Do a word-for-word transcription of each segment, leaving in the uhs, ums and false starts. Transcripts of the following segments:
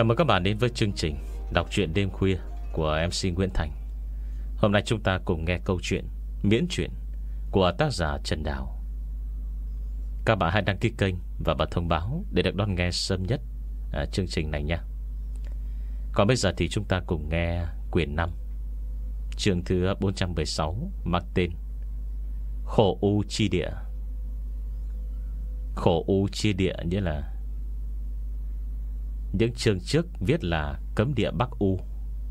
mừng các bạn đến với chương trình đọc truyện đêm khuya của em xê Nguyễn Thành. Hôm nay chúng ta cùng nghe câu chuyện miễn truyện của tác giả Trần Đào. Các bạn hãy đăng ký kênh và bật thông báo để được đón nghe sớm nhất à, chương trình này nha. Còn bây giờ thì chúng ta cùng nghe quyển năm, chương thứ bốn trăm mười sáu, mang tên Khổ U Chi Địa. Khổ U Chi Địa nghĩa là những chương trước viết là cấm địa Bắc U.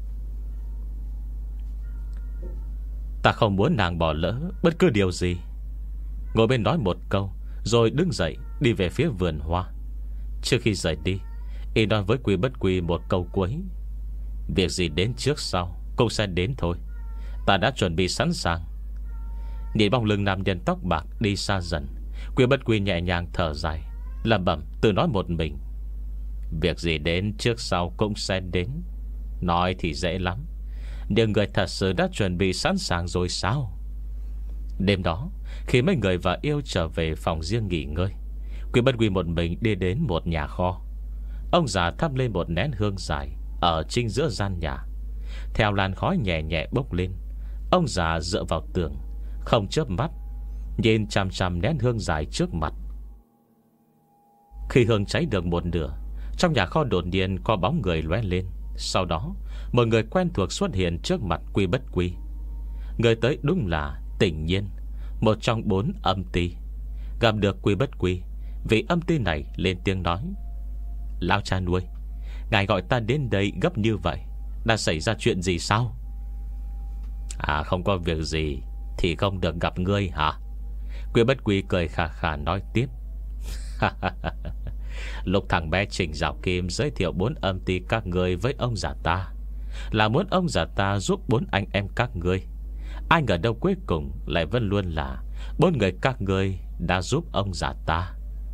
Ta không muốn nàng bỏ lỡ bất cứ điều gì. Ngồi bên nói một câu rồi đứng dậy đi về phía vườn hoa. Trước khi rời đi, y nói với Quy Bất Quy một câu cuối: việc gì đến trước sau cũng sẽ đến thôi. Ta đã chuẩn bị sẵn sàng. Nhìn bóng lưng nam nhân tóc bạc đi xa dần, Quy Bất Quy nhẹ nhàng thở dài, lẩm bẩm tự nói một mình: việc gì đến trước sau cũng sẽ đến. Nói thì dễ lắm, nhưng người thật sự đã chuẩn bị sẵn sàng rồi sao? Đêm đó, khi mấy người và yêu trở về phòng riêng nghỉ ngơi, Quy Bất Quy một mình đi đến một nhà kho. Ông già thắp lên một nén hương dài ở chính giữa gian nhà. Theo làn khói nhẹ nhẹ bốc lên, ông già dựa vào tường, không chớp mắt, nhìn chằm chằm nén hương dài trước mặt. Khi hương cháy được một nửa, trong nhà kho đột nhiên có bóng người lóe lên. Sau đó một người quen thuộc xuất hiện trước mặt Quy Bất Quy. Người tới đúng là Tình Nhiên, một trong bốn âm ty. Gặp được Quy Bất Quy, vị âm ty này lên tiếng nói: lão cha nuôi, ngài gọi ta đến đây gấp như vậy, đã xảy ra chuyện gì sao? À không có việc gì thì không được gặp ngươi hả? Quy Bất Quy cười khà khà nói tiếp: lúc thằng bé Trình Dạo Kim giới thiệu bốn âm ty các ngươi với ông già ta, là muốn ông già ta giúp bốn anh em các ngươi. Ai ngờ đâu cuối cùng lại vẫn luôn là bốn người các ngươi đã giúp ông già ta.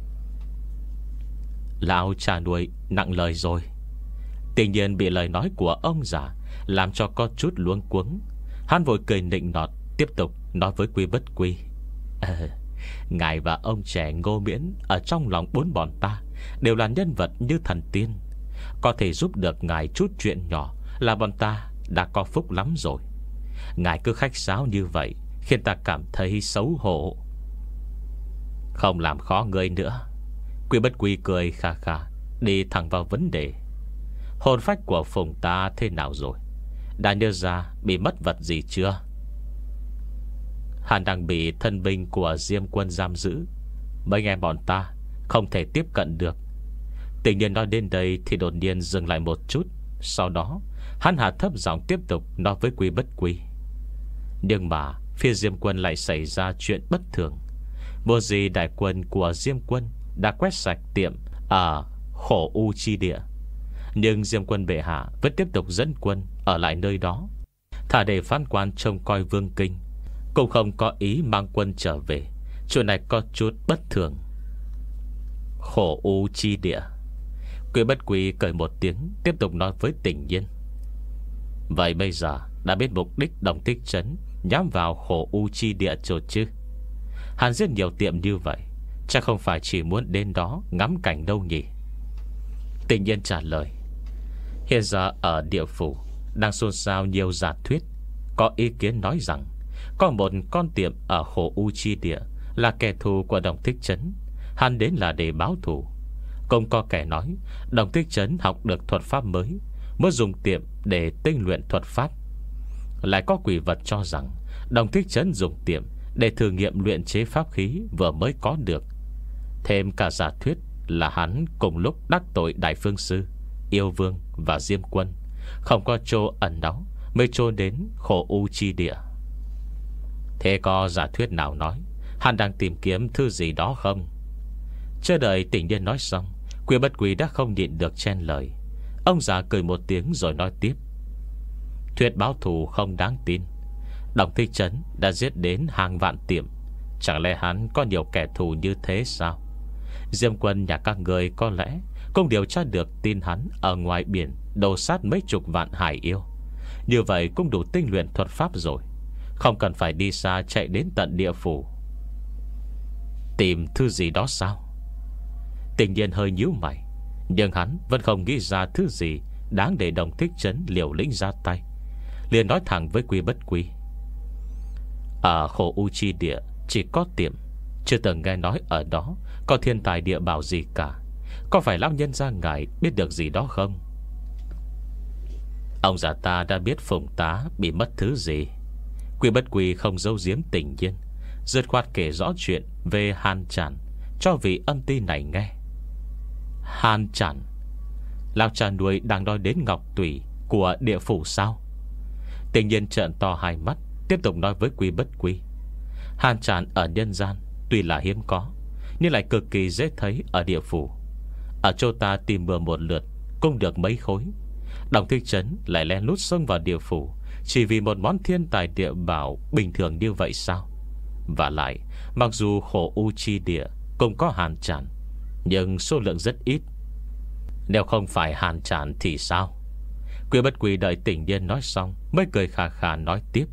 Lão cha nuôi nặng lời rồi. Tuy nhiên bị lời nói của ông già làm cho có chút luống cuống. Hắn vội cười nịnh nọt, tiếp tục nói với Quy Bất Quy: à, ngài và ông trẻ Ngô Miễn ở trong lòng bốn bọn ta đều là nhân vật như thần tiên. Có thể giúp được ngài chút chuyện nhỏ là bọn ta đã có phúc lắm rồi. Ngài cứ khách sáo như vậy khiến ta cảm thấy xấu hổ. Không làm khó ngươi nữa. Quy Bất Quy cười khà khà, đi thẳng vào vấn đề: hồn phách của Phùng ta thế nào rồi? Đã nhớ ra bị mất vật gì chưa? Hắn đang bị thân binh của Diêm Quân giam giữ. Mấy anh em bọn ta không thể tiếp cận được. Tự nhiên nói đến đây thì đột nhiên dừng lại một chút. Sau đó hắn hạ thấp giọng tiếp tục nói với Quy Bất Quy: nhưng mà phía Diêm Quân lại xảy ra chuyện bất thường. Một gì đại quân của Diêm Quân đã quét sạch tiệm ở Khổ U Chi Địa, nhưng Diêm Quân bệ hạ vẫn tiếp tục dẫn quân ở lại nơi đó, thả để phán quan trông coi Vương Kinh, cũng không có ý mang quân trở về. Chuyện này có chút bất thường. Khổ U Chi Địa. Quy Bất Quy cười một tiếng, tiếp tục nói với Tình Nhiên: vậy bây giờ đã biết mục đích Đồng Thích Trấn nhắm vào Khổ U Chi Địa rồi chứ? Hắn giết nhiều tiệm như vậy, chắc không phải chỉ muốn đến đó ngắm cảnh đâu nhỉ? Tình Nhiên trả lời: hiện giờ ở địa phủ đang xôn xao nhiều giả thuyết. Có ý kiến nói rằng có một con tiệm ở Khổ U Chi Địa là kẻ thù của Đồng Thích Trấn, hắn đến là để báo thù. Cũng có kẻ nói Đồng Thích Trấn học được thuật pháp mới, muốn dùng tiệm để tinh luyện thuật pháp. Lại có quỷ vật cho rằng Đồng Thích Trấn dùng tiệm để thử nghiệm luyện chế pháp khí vừa mới có được. Thêm cả giả thuyết là hắn cùng lúc đắc tội Đại Phương Sư, Yêu Vương và Diêm Quân, không có chỗ ẩn náu mới trốn đến Khổ U Chi Địa. Thế có giả thuyết nào nói hắn đang tìm kiếm thứ gì đó không? Chờ đợi Tình Nhiên nói xong, Quy Bất Quy đã không nhịn được chen lời. Ông già cười một tiếng rồi nói tiếp: thuyết báo thù không đáng tin. Đồng Thích Trấn đã giết đến hàng vạn tiệm, chẳng lẽ hắn có nhiều kẻ thù như thế sao? Diêm Quân nhà các người có lẽ cũng điều tra được tin hắn ở ngoài biển đồ sát mấy chục vạn hải yêu. Như vậy cũng đủ tinh luyện thuật pháp rồi, không cần phải đi xa chạy đến tận địa phủ. Tìm thứ gì đó sao? Tình Nhiên hơi nhíu mày. Nhưng hắn vẫn không nghĩ ra thứ gì đáng để Đồng Thích Trấn liều lĩnh ra tay. Liền nói thẳng với Quy Bất Quy: Ở Khổ U Chi Địa chỉ có tiệm, chưa từng nghe nói ở đó có thiên tài địa bảo gì cả. Có phải lão nhân gia ngài biết được gì đó không? Ông già ta đã biết Phùng tá bị mất thứ gì. Quy Bất Quy không giấu giếm tình nhiên, dứt khoát kể rõ chuyện về Hàn Trản cho vị âm ty này nghe. Hàn Trản, lão cha nuôi đang nói đến ngọc tùy của địa phủ sao? Tình nhiên trợn to hai mắt, tiếp tục nói với Quy Bất Quy: Hàn Trản ở nhân gian tuy là hiếm có, nhưng lại cực kỳ dễ thấy ở địa phủ. Ở chỗ ta tìm bừa một lượt cũng được mấy khối. Đồng Thích Trấn lại lén lút xông vào địa phủ chỉ vì một món thiên tài địa bảo bình thường như vậy sao? Và lại, mặc dù Khổ U Chi Địa cũng có Hàn Trản, nhưng số lượng rất ít. Nếu không phải Hàn Trản thì sao? Quy Bất Quy đợi Tình Nhiên nói xong mới cười khà khà nói tiếp: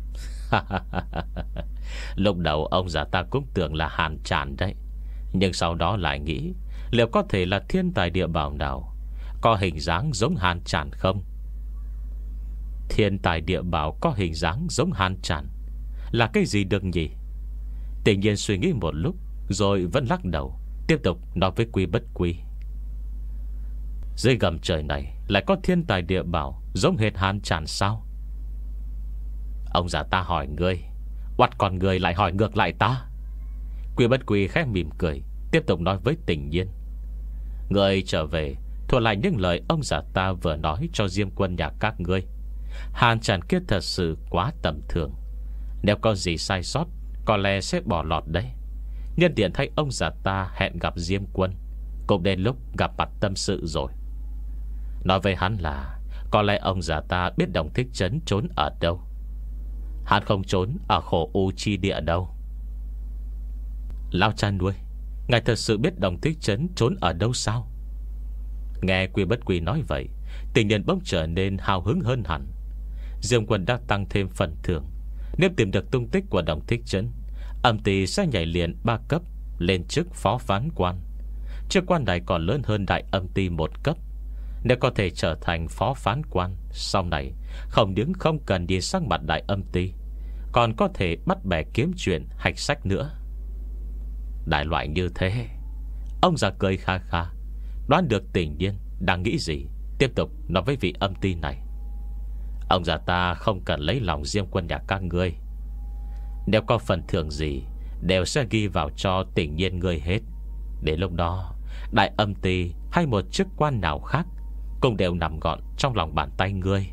Lúc đầu ông già ta cũng tưởng là Hàn Trản đấy, nhưng sau đó lại nghĩ liệu có thể là thiên tài địa bảo nào có hình dáng giống Hàn Trản không? Thiên tài địa bảo có hình dáng giống Hàn Trản là cái gì được nhỉ? Tình Nhiên suy nghĩ một lúc rồi vẫn lắc đầu, tiếp tục nói với Quy Bất Quy: Dưới gầm trời này lại có thiên tài địa bảo giống hệt Hàn Trản sao? Ông già ta hỏi ngươi, oắt còn người lại hỏi ngược lại ta. Quy Bất Quy khẽ mỉm cười, tiếp tục nói với Tình Nhiên: Ngươi trở về thuật lại những lời ông già ta vừa nói cho Diêm Quân nhà các ngươi. Hàn Trản kia thật sự quá tầm thường, nếu có gì sai sót có lẽ sẽ bỏ lọt đấy. Nhân tiện thấy ông già ta hẹn gặp Diêm Quân, cũng đến lúc gặp mặt tâm sự rồi. Nói với hắn là có lẽ ông già ta biết Đồng Thích Trấn trốn ở đâu. Hắn không trốn ở Khổ U Chi Địa đâu. Lão cha nuôi, ngài thật sự biết Đồng Thích Trấn trốn ở đâu sao? Nghe Quy Bất Quy nói vậy, Tình Nhiên bỗng trở nên hào hứng hơn hẳn. Diêm Quân đã tăng thêm phần thưởng. Nếu tìm được tung tích của Đồng Thích Trấn, âm ty sẽ nhảy liền ba cấp lên chức phó phán quan. Chức quan này còn lớn hơn đại âm ty một cấp. Nếu có thể trở thành phó phán quan, sau này không những không cần đi sang mặt đại âm ty, còn có thể bắt bè kiếm chuyện hạch sách nữa. Đại loại như thế. Ông già cười kha kha, đoán được Tình Nhiên đang nghĩ gì, tiếp tục nói với vị âm ty này: Ông già ta không cần lấy lòng Diêm Quân nhà các ngươi. Nếu có phần thưởng gì đều sẽ ghi vào cho Tình Nhiên ngươi hết. Đến lúc đó đại âm ty hay một chức quan nào khác cũng đều nằm gọn trong lòng bàn tay ngươi.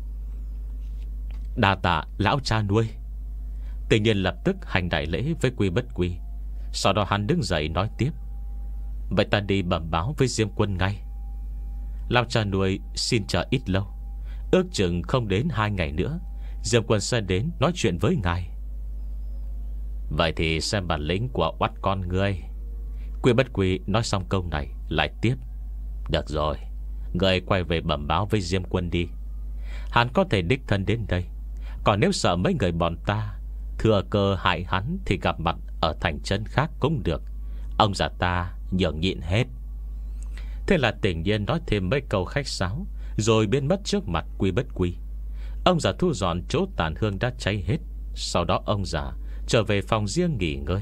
Đa tạ lão cha nuôi. Tình Nhiên lập tức hành đại lễ với Quy Bất Quy. Sau đó hắn đứng dậy nói tiếp: Vậy ta đi bẩm báo với Diêm Quân ngay. Lão cha nuôi xin chờ ít lâu, ước chừng không đến hai ngày nữa Diêm Quân sẽ đến nói chuyện với ngài. Vậy thì xem bản lĩnh của oắt con ngươi. Quy Bất Quy nói xong câu này lại tiếp: Được rồi, ngươi quay về bẩm báo với Diêm Quân đi. Hắn có thể đích thân đến đây, còn nếu sợ mấy người bọn ta thừa cơ hại hắn thì gặp mặt ở thành trấn khác cũng được. Ông già ta nhường nhịn hết. Thế là Tình Nhiên nói thêm mấy câu khách sáo rồi biến mất trước mặt Quy Bất Quy. Ông già thu dọn chỗ tàn hương đã cháy hết. Sau đó ông già trở về phòng riêng nghỉ ngơi.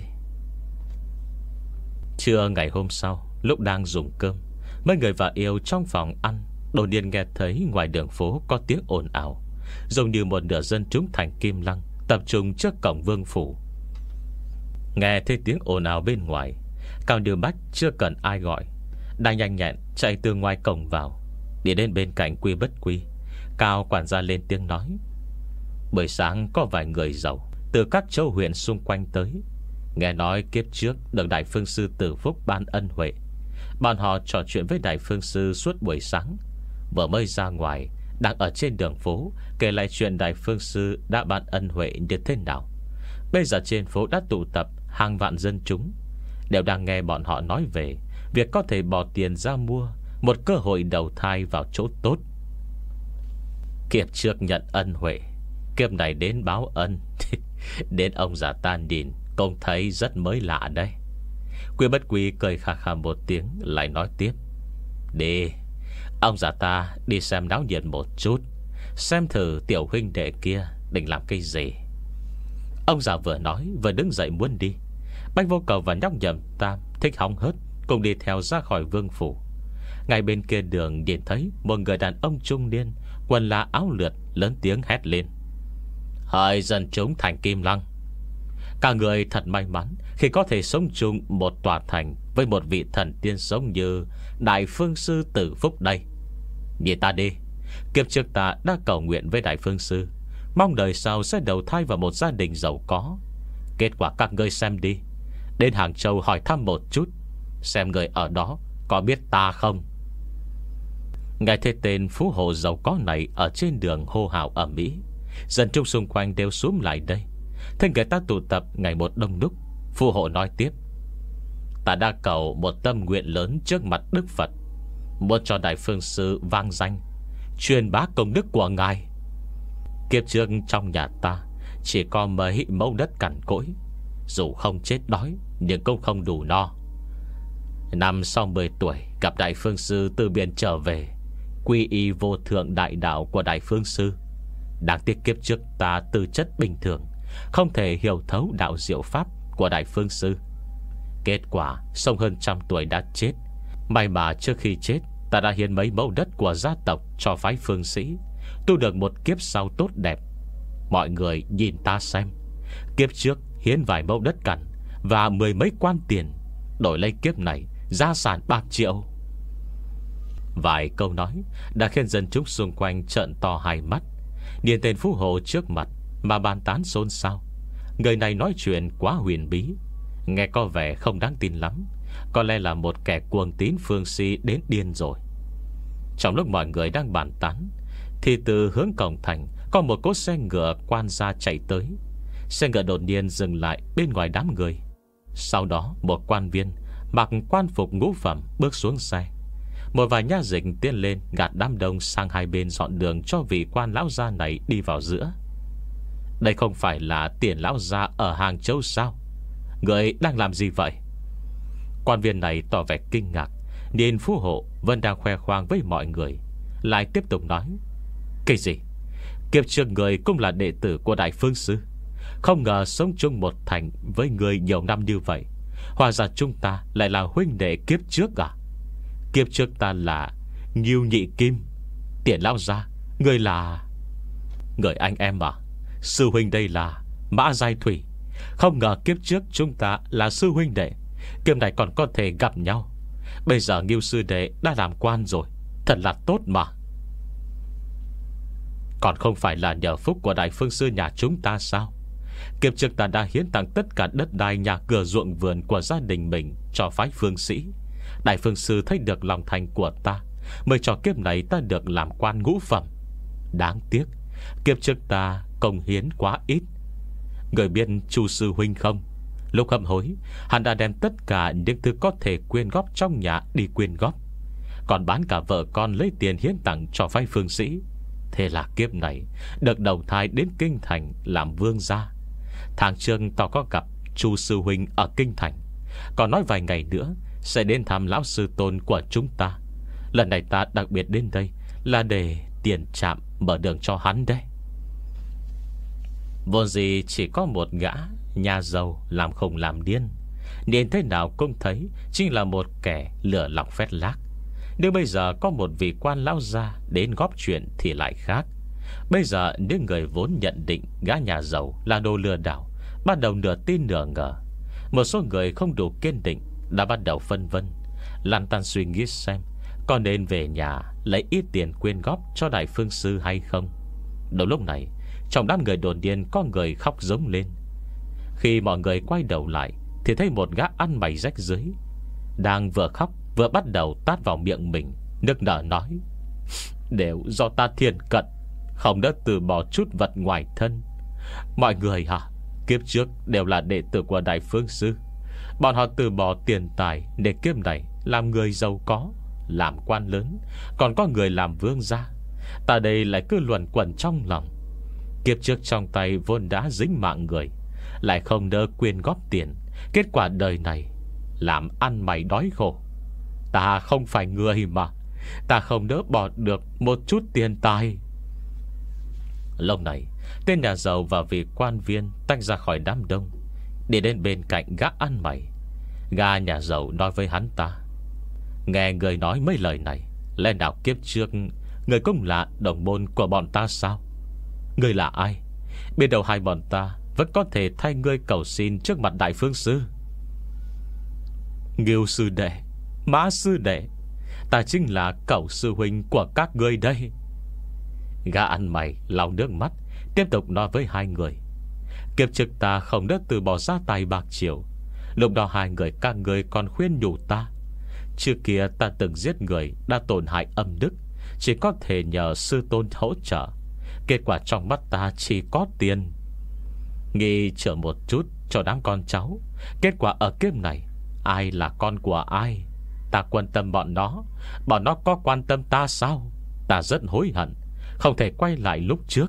Trưa ngày hôm sau, lúc đang dùng cơm, mấy người vợ yêu trong phòng ăn đột nhiên nghe thấy ngoài đường phố có tiếng ồn ào, giống như một nửa dân chúng thành Kim Lăng tập trung trước cổng vương phủ. Nghe thấy tiếng ồn ào bên ngoài, Cao Như Bách chưa cần ai gọi, đang nhanh nhẹn chạy từ ngoài cổng vào, đi đến bên cạnh Quy Bất Quy. Cao quản gia lên tiếng nói: Buổi sáng có vài người giàu từ các châu huyện xung quanh tới. Nghe nói kiếp trước được Đại Phương Sư Tử Phúc ban ân huệ. Bọn họ trò chuyện với Đại Phương Sư suốt buổi sáng. Vừa mới ra ngoài, đang ở trên đường phố kể lại chuyện Đại Phương Sư đã ban ân huệ như thế nào. Bây giờ trên phố đã tụ tập hàng vạn dân chúng, đều đang nghe bọn họ nói về việc có thể bỏ tiền ra mua một cơ hội đầu thai vào chỗ tốt. Kiếp trước nhận ân huệ, kiếp này đến báo ân. Đến ông già tan nhìn cũng thấy rất mới lạ đấy. Quy Bất Quy cười khà khà một tiếng lại nói tiếp: Đi, ông già ta đi xem náo nhiệt một chút, xem thử tiểu huynh đệ kia định làm cái gì. Ông già vừa nói vừa đứng dậy muốn đi. Bách Vô Cầu và nhóc Nhậm Tam thích hóng hớt cùng đi theo ra khỏi vương phủ. Ngay bên kia đường nhìn thấy một người đàn ông trung niên, quần là áo lượt, lớn tiếng hét lên: hỡi dân chúng thành Kim Lăng, cả người thật may mắn khi có thể sống chung một tòa thành với một vị thần tiên sống như Đại Phương Sư Tử Phúc đây. Nhìn ta đi, kiếp trước ta đã cầu nguyện với Đại Phương Sư, mong đời sau sẽ đầu thai vào một gia đình giàu có. Kết quả các ngươi xem đi, đến Hàng Châu hỏi thăm một chút, xem người ở đó có biết ta không. Nghe thấy tên phú hộ giàu có này ở trên đường hô hào ở Mỹ, dân chúng xung quanh đều xúm lại đây. Thấy người ta tụ tập ngày một đông đúc, phú hộ nói tiếp: ta đã cầu một tâm nguyện lớn trước mặt Đức Phật, muốn cho Đại Phương Sư vang danh, truyền bá công đức của ngài. Kiếp trước trong nhà ta chỉ có mấy mẫu đất cằn cỗi, dù không chết đói nhưng cũng không đủ no. Năm sau mười tuổi gặp Đại Phương Sư từ biển trở về, quy y vô thượng đại đạo của Đại Phương Sư. Đáng tiếc kiếp trước ta tư chất bình thường, không thể hiểu thấu đạo diệu pháp của Đại Phương Sư. Kết quả sống hơn trăm tuổi đã chết. May mà trước khi chết, ta đã hiến mấy mẫu đất của gia tộc cho phái phương sĩ, tu được một kiếp sau tốt đẹp. Mọi người nhìn ta xem, kiếp trước hiến vài mẫu đất cằn và mười mấy quan tiền, đổi lấy kiếp này gia sản bạc triệu. Vài câu nói đã khiến dân chúng xung quanh trợn to hai mắt, nhìn tên phú hộ trước mặt mà bàn tán xôn xao. Người này nói chuyện quá huyền bí, nghe có vẻ không đáng tin lắm. Có lẽ là một kẻ cuồng tín phương si đến điên rồi. Trong lúc mọi người đang bàn tán, thì từ hướng cổng thành có một cỗ xe ngựa quan gia chạy tới. Xe ngựa đột nhiên dừng lại bên ngoài đám người. Sau đó một quan viên mặc quan phục ngũ phẩm bước xuống xe. Một vài nha dịch tiến lên gạt đám đông sang hai bên, dọn đường cho vị quan lão gia này đi vào giữa. Đây không phải là Tiền lão gia ở Hàng Châu sao? Người đang làm gì vậy? Quan viên này tỏ vẻ kinh ngạc, nhìn phú hộ vẫn đang khoe khoang với mọi người, lại tiếp tục nói: cái gì? Kiếp trước người cũng là đệ tử của Đại Phương Sư, không ngờ sống chung một thành với người nhiều năm như vậy. Hóa ra chúng ta lại là huynh đệ kiếp trước à? Kiếp trước ta là Ngưu Nhị Kim. Tiền lão gia, người là... Người anh em à? Sư huynh đây là Mã Giai Thủy. Không ngờ kiếp trước chúng ta là sư huynh đệ, kiếp này còn có thể gặp nhau. Bây giờ Ngưu sư đệ đã làm quan rồi, thật là tốt mà. Còn không phải là nhờ phúc của Đại Phương Sư nhà chúng ta sao? Kiếp trước ta đã hiến tặng tất cả đất đai, nhà cửa, ruộng vườn của gia đình mình cho phái phương sĩ. Đại Phương Sư thấy được lòng thành của ta, mới cho kiếp này ta được làm quan ngũ phẩm. Đáng tiếc kiếp trước ta công hiến quá ít. Người biết Chu sư huynh không? Lúc hâm hối, hắn đã đem tất cả những thứ có thể quyên góp trong nhà đi quyên góp, còn bán cả vợ con lấy tiền hiến tặng cho phái phương sĩ. Thế là kiếp này được đầu thai đến kinh thành làm vương gia. Tháng trước tao có gặp Chu sư huynh ở kinh thành, còn nói vài ngày nữa sẽ đến thăm lão sư tôn của chúng ta. Lần này ta đặc biệt đến đây là để tiền trạm mở đường cho hắn đấy. Vốn gì chỉ có một gã nhà giàu làm không làm điên, nên thế nào cũng thấy chính là một kẻ lừa lọc phét lác. Nếu bây giờ có một vị quan lão gia đến góp chuyện thì lại khác. Bây giờ những người vốn nhận định gã nhà giàu là đồ lừa đảo bắt đầu nửa tin nửa ngờ. Một số người không đủ kiên định đã bắt đầu phân vân, lăn tăn suy nghĩ xem có nên về nhà lấy ít tiền quyên góp cho Đại Phương Sư hay không. Đầu lúc này, trong đám người đồn điên có người khóc giống lên. Khi mọi người quay đầu lại thì thấy một gã ăn mày rách rưới đang vừa khóc vừa bắt đầu tát vào miệng mình, nức nở nói: đều do ta thiên cận, không đã từ bỏ chút vật ngoài thân. Mọi người hả? Kiếp trước đều là đệ tử của Đại Phương Sư, bọn họ từ bỏ tiền tài để kiếp này làm người giàu có, làm quan lớn, còn có người làm vương gia. Ta đây lại cứ luẩn quẩn trong lòng. Kiếp trước trong tay vốn đã dính mạng người, lại không đỡ quyên góp tiền, kết quả đời này làm ăn mày đói khổ. Ta không phải người mà, Ta không đỡ bỏ được một chút tiền tài. Lúc này tên nhà giàu và vị quan viên tách ra khỏi đám đông, đi đến bên cạnh gã ăn mày. Gã nhà giàu nói với hắn ta: Nghe người nói mấy lời này, lẽ nào kiếp trước người cũng là đồng môn của bọn ta sao? Người là ai? Biết đâu hai bọn ta vẫn có thể thay ngươi cầu xin trước mặt đại phương sư. Ngưu sư đệ, Mã sư đệ, ta chính là cậu sư huynh của các ngươi đây. Gã ăn mày lau nước mắt, tiếp tục nói với hai người: Kiếp trước ta không đã từ bỏ ra tài bạc triệu. Lúc đó hai người các ngươi còn khuyên nhủ ta. Trước kia ta từng giết người đã tổn hại âm đức, chỉ có thể nhờ sư tôn hỗ trợ. Kết quả trong mắt ta chỉ có tiền. Nghĩ chờ một chút cho đám con cháu. Kết quả ở kiếp này, ai là con của ai? Ta quan tâm bọn nó, bọn nó có quan tâm ta sao? Ta rất hối hận, không thể quay lại lúc trước.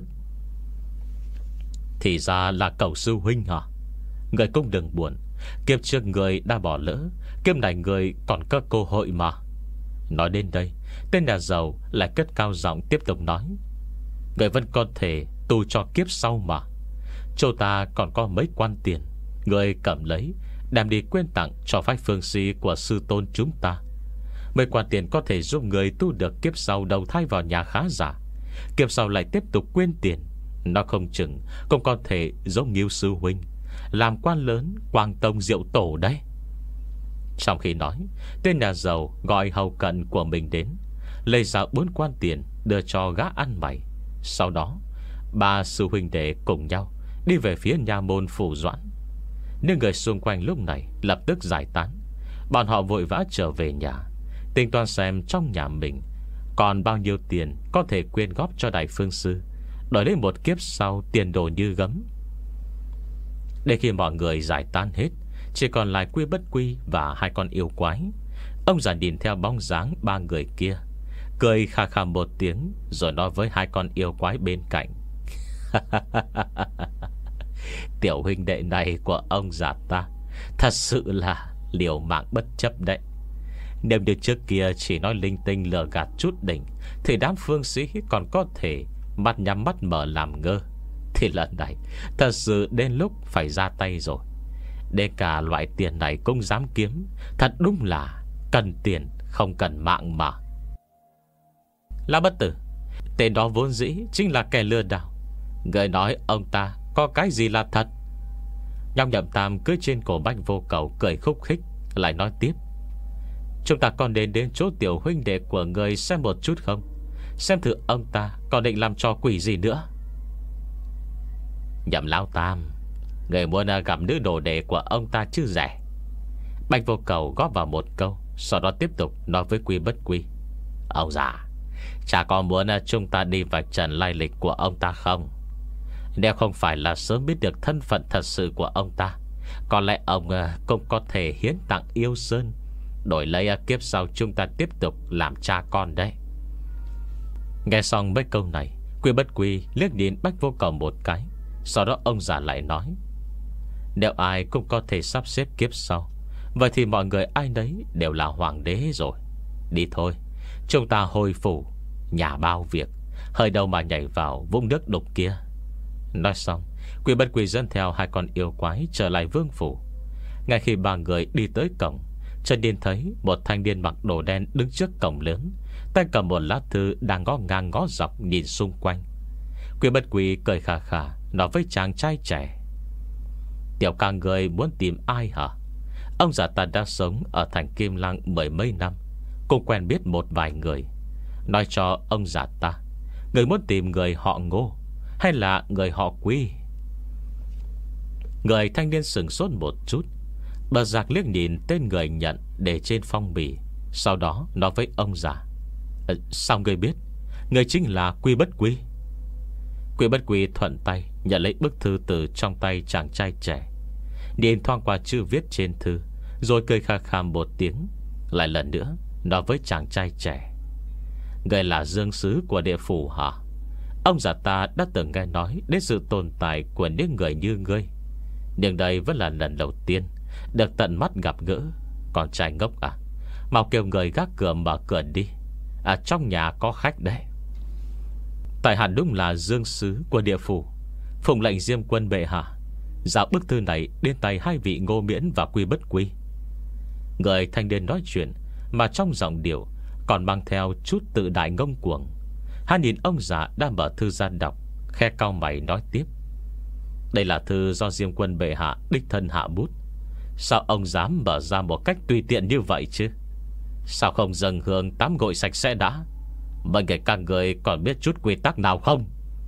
Thì ra là cậu sư huynh hả? Người cũng đừng buồn, kiếp trước người đã bỏ lỡ, kiếp này người còn có cơ hội mà. Nói đến đây, tên nhà giàu lại cất cao giọng tiếp tục nói: Người vẫn có thể tu cho kiếp sau mà. Chỗ ta còn có mấy quan tiền, người cầm lấy đem đi quyên tặng cho phái phương sĩ của sư tôn chúng ta. Mấy quan tiền có thể giúp người tu được kiếp sau đầu thai vào nhà khá giả, kiếp sau lại tiếp tục quyên tiền. Nó không chừng cũng có thể giống Nghiêu sư huynh, làm quan lớn Quang Tông Diệu Tổ đấy. Trong khi nói, tên nhà giàu gọi hầu cận của mình đến, lấy ra bốn quan tiền đưa cho gã ăn mày. Sau đó ba sư huynh đệ cùng nhau đi về phía nhà môn Phủ Doãn. Nhưng người xung quanh lúc này lập tức giải tán. Bọn họ vội vã trở về nhà, tính toán xem trong nhà mình còn bao nhiêu tiền có thể quyên góp cho đại phương sư, đổi lấy một kiếp sau tiền đồ như gấm. Để khi mọi người giải tán hết, chỉ còn lại Quy Bất Quy và hai con yêu quái. Ông già nhìn theo bóng dáng ba người kia, cười khà khà một tiếng, rồi nói với hai con yêu quái bên cạnh: Tiểu huynh đệ này của ông già ta thật sự là liều mạng bất chấp đấy. Nếu như trước kia chỉ nói linh tinh lừa gạt chút đỉnh, thì đám phương sĩ còn có thể mắt nhắm mắt mở làm ngơ. Thì lần này thật sự đến lúc phải ra tay rồi. Để cả loại tiền này cũng dám kiếm, thật đúng là cần tiền không cần mạng mà. La Bất Tử, tên đó vốn dĩ chính là kẻ lừa đảo. Người nói ông ta có cái gì là thật? Nhong Nhậm Tam cưỡi trên cổ Bách Vô Cầu cười khúc khích, lại nói tiếp: Chúng ta còn đến đến chỗ tiểu huynh đệ của người xem một chút không? Xem thử ông ta còn định làm trò quỷ gì nữa. Nhậm Lão Tam, người muốn gặp nữ đồ đệ của ông ta chứ rẻ. Bách Vô Cầu góp vào một câu, sau đó tiếp tục nói với Quy Bất Quy: Ông già, chả còn muốn chúng ta đi vạch trần lai lịch của ông ta không? Nếu không phải là sớm biết được thân phận thật sự của ông ta, có lẽ ông cũng có thể hiến tặng Yêu Sơn, đổi lấy kiếp sau chúng ta tiếp tục làm cha con đấy. Nghe xong mấy câu này, Quy Bất Quy liếc nhìn Bách Vô Cầu một cái. Sau đó ông già lại nói: Nếu ai cũng có thể sắp xếp kiếp sau, vậy thì mọi người ai nấy đều là hoàng đế rồi. Đi thôi, chúng ta hồi phủ, nhà bao việc, hơi đâu mà nhảy vào vũng nước đục kia. Nói xong, Quy Bất Quy dẫn theo hai con yêu quái trở lại vương phủ. Ngay khi ba người đi tới cổng, Trần Điên thấy một thanh niên mặc đồ đen đứng trước cổng lớn, tay cầm một lá thư đang ngó ngang ngó dọc nhìn xung quanh. Quy Bất Quy cười khà khà nói với chàng trai trẻ: Tiểu ca người muốn tìm ai hả? Ông già ta đã sống ở thành Kim Lăng mười mấy năm, cũng quen biết một vài người. Nói cho ông già ta, người muốn tìm người họ Ngô hay là người họ Quy? Người thanh niên sững sốt một chút, bờ giạc liếc nhìn tên người nhận để trên phong bì, sau đó nói với ông già: ờ, Sao người biết? Người chính là Quy Bất Quy. Quy Bất Quy thuận tay nhận lấy bức thư từ trong tay chàng trai trẻ, nhìn thoáng qua chữ viết trên thư, rồi cười khà khà một tiếng, lại lần nữa nói với chàng trai trẻ: Người là dương sứ của địa phủ hả? Ông già ta đã từng nghe nói đến sự tồn tại của những người như ngươi, nhưng đây vẫn là lần đầu tiên được tận mắt gặp gỡ. Con trai ngốc à, mau kêu người gác cửa mở cửa đi. À trong nhà có khách đấy. Tại hẳn đúng là dương sứ của địa phủ, phụng lệnh Diêm Quân bệ hạ giao bức thư này đến tay hai vị Ngô Miễn và Quy Bất Quy. Người thanh niên nói chuyện mà trong giọng điệu còn mang theo chút tự đại ngông cuồng. Hắn nhìn ông già đang mở thư ra đọc, khe cau mày nói tiếp: đây là thư do Diêm Quân bệ hạ đích thân hạ bút. Sao ông dám mở ra một cách tùy tiện như vậy chứ? Sao không dâng hương tắm gội sạch sẽ đã? Mọi người các người còn biết chút quy tắc nào không?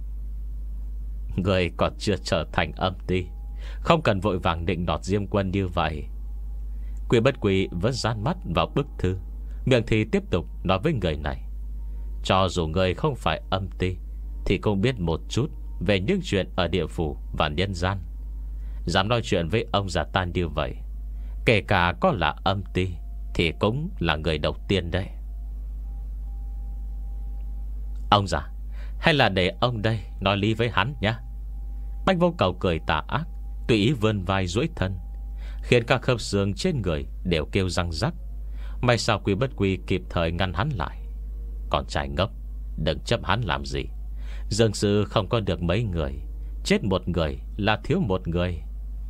Người còn chưa trở thành âm ti, không cần vội vàng định nọt Diêm Quân như vậy. Quy Bất Quy vẫn dán mắt vào bức thư, miệng thì tiếp tục nói với người này: cho dù người không phải âm ti thì cũng biết một chút về những chuyện ở địa phủ và nhân gian. Dám nói chuyện với ông già tan như vậy, kể cả có là âm ti thì cũng là người đầu tiên đây. Ông già, hay là để ông đây nói lý với hắn nhé. Bách Vô Cầu cười tà ác, tùy ý vươn vai duỗi thân, khiến các khớp xương trên người đều kêu răng rắc. May sao Quy Bất Quy kịp thời ngăn hắn lại: còn trai ngốc, đừng chấp hắn làm gì. Dương sư không có được mấy người, chết một người là thiếu một người.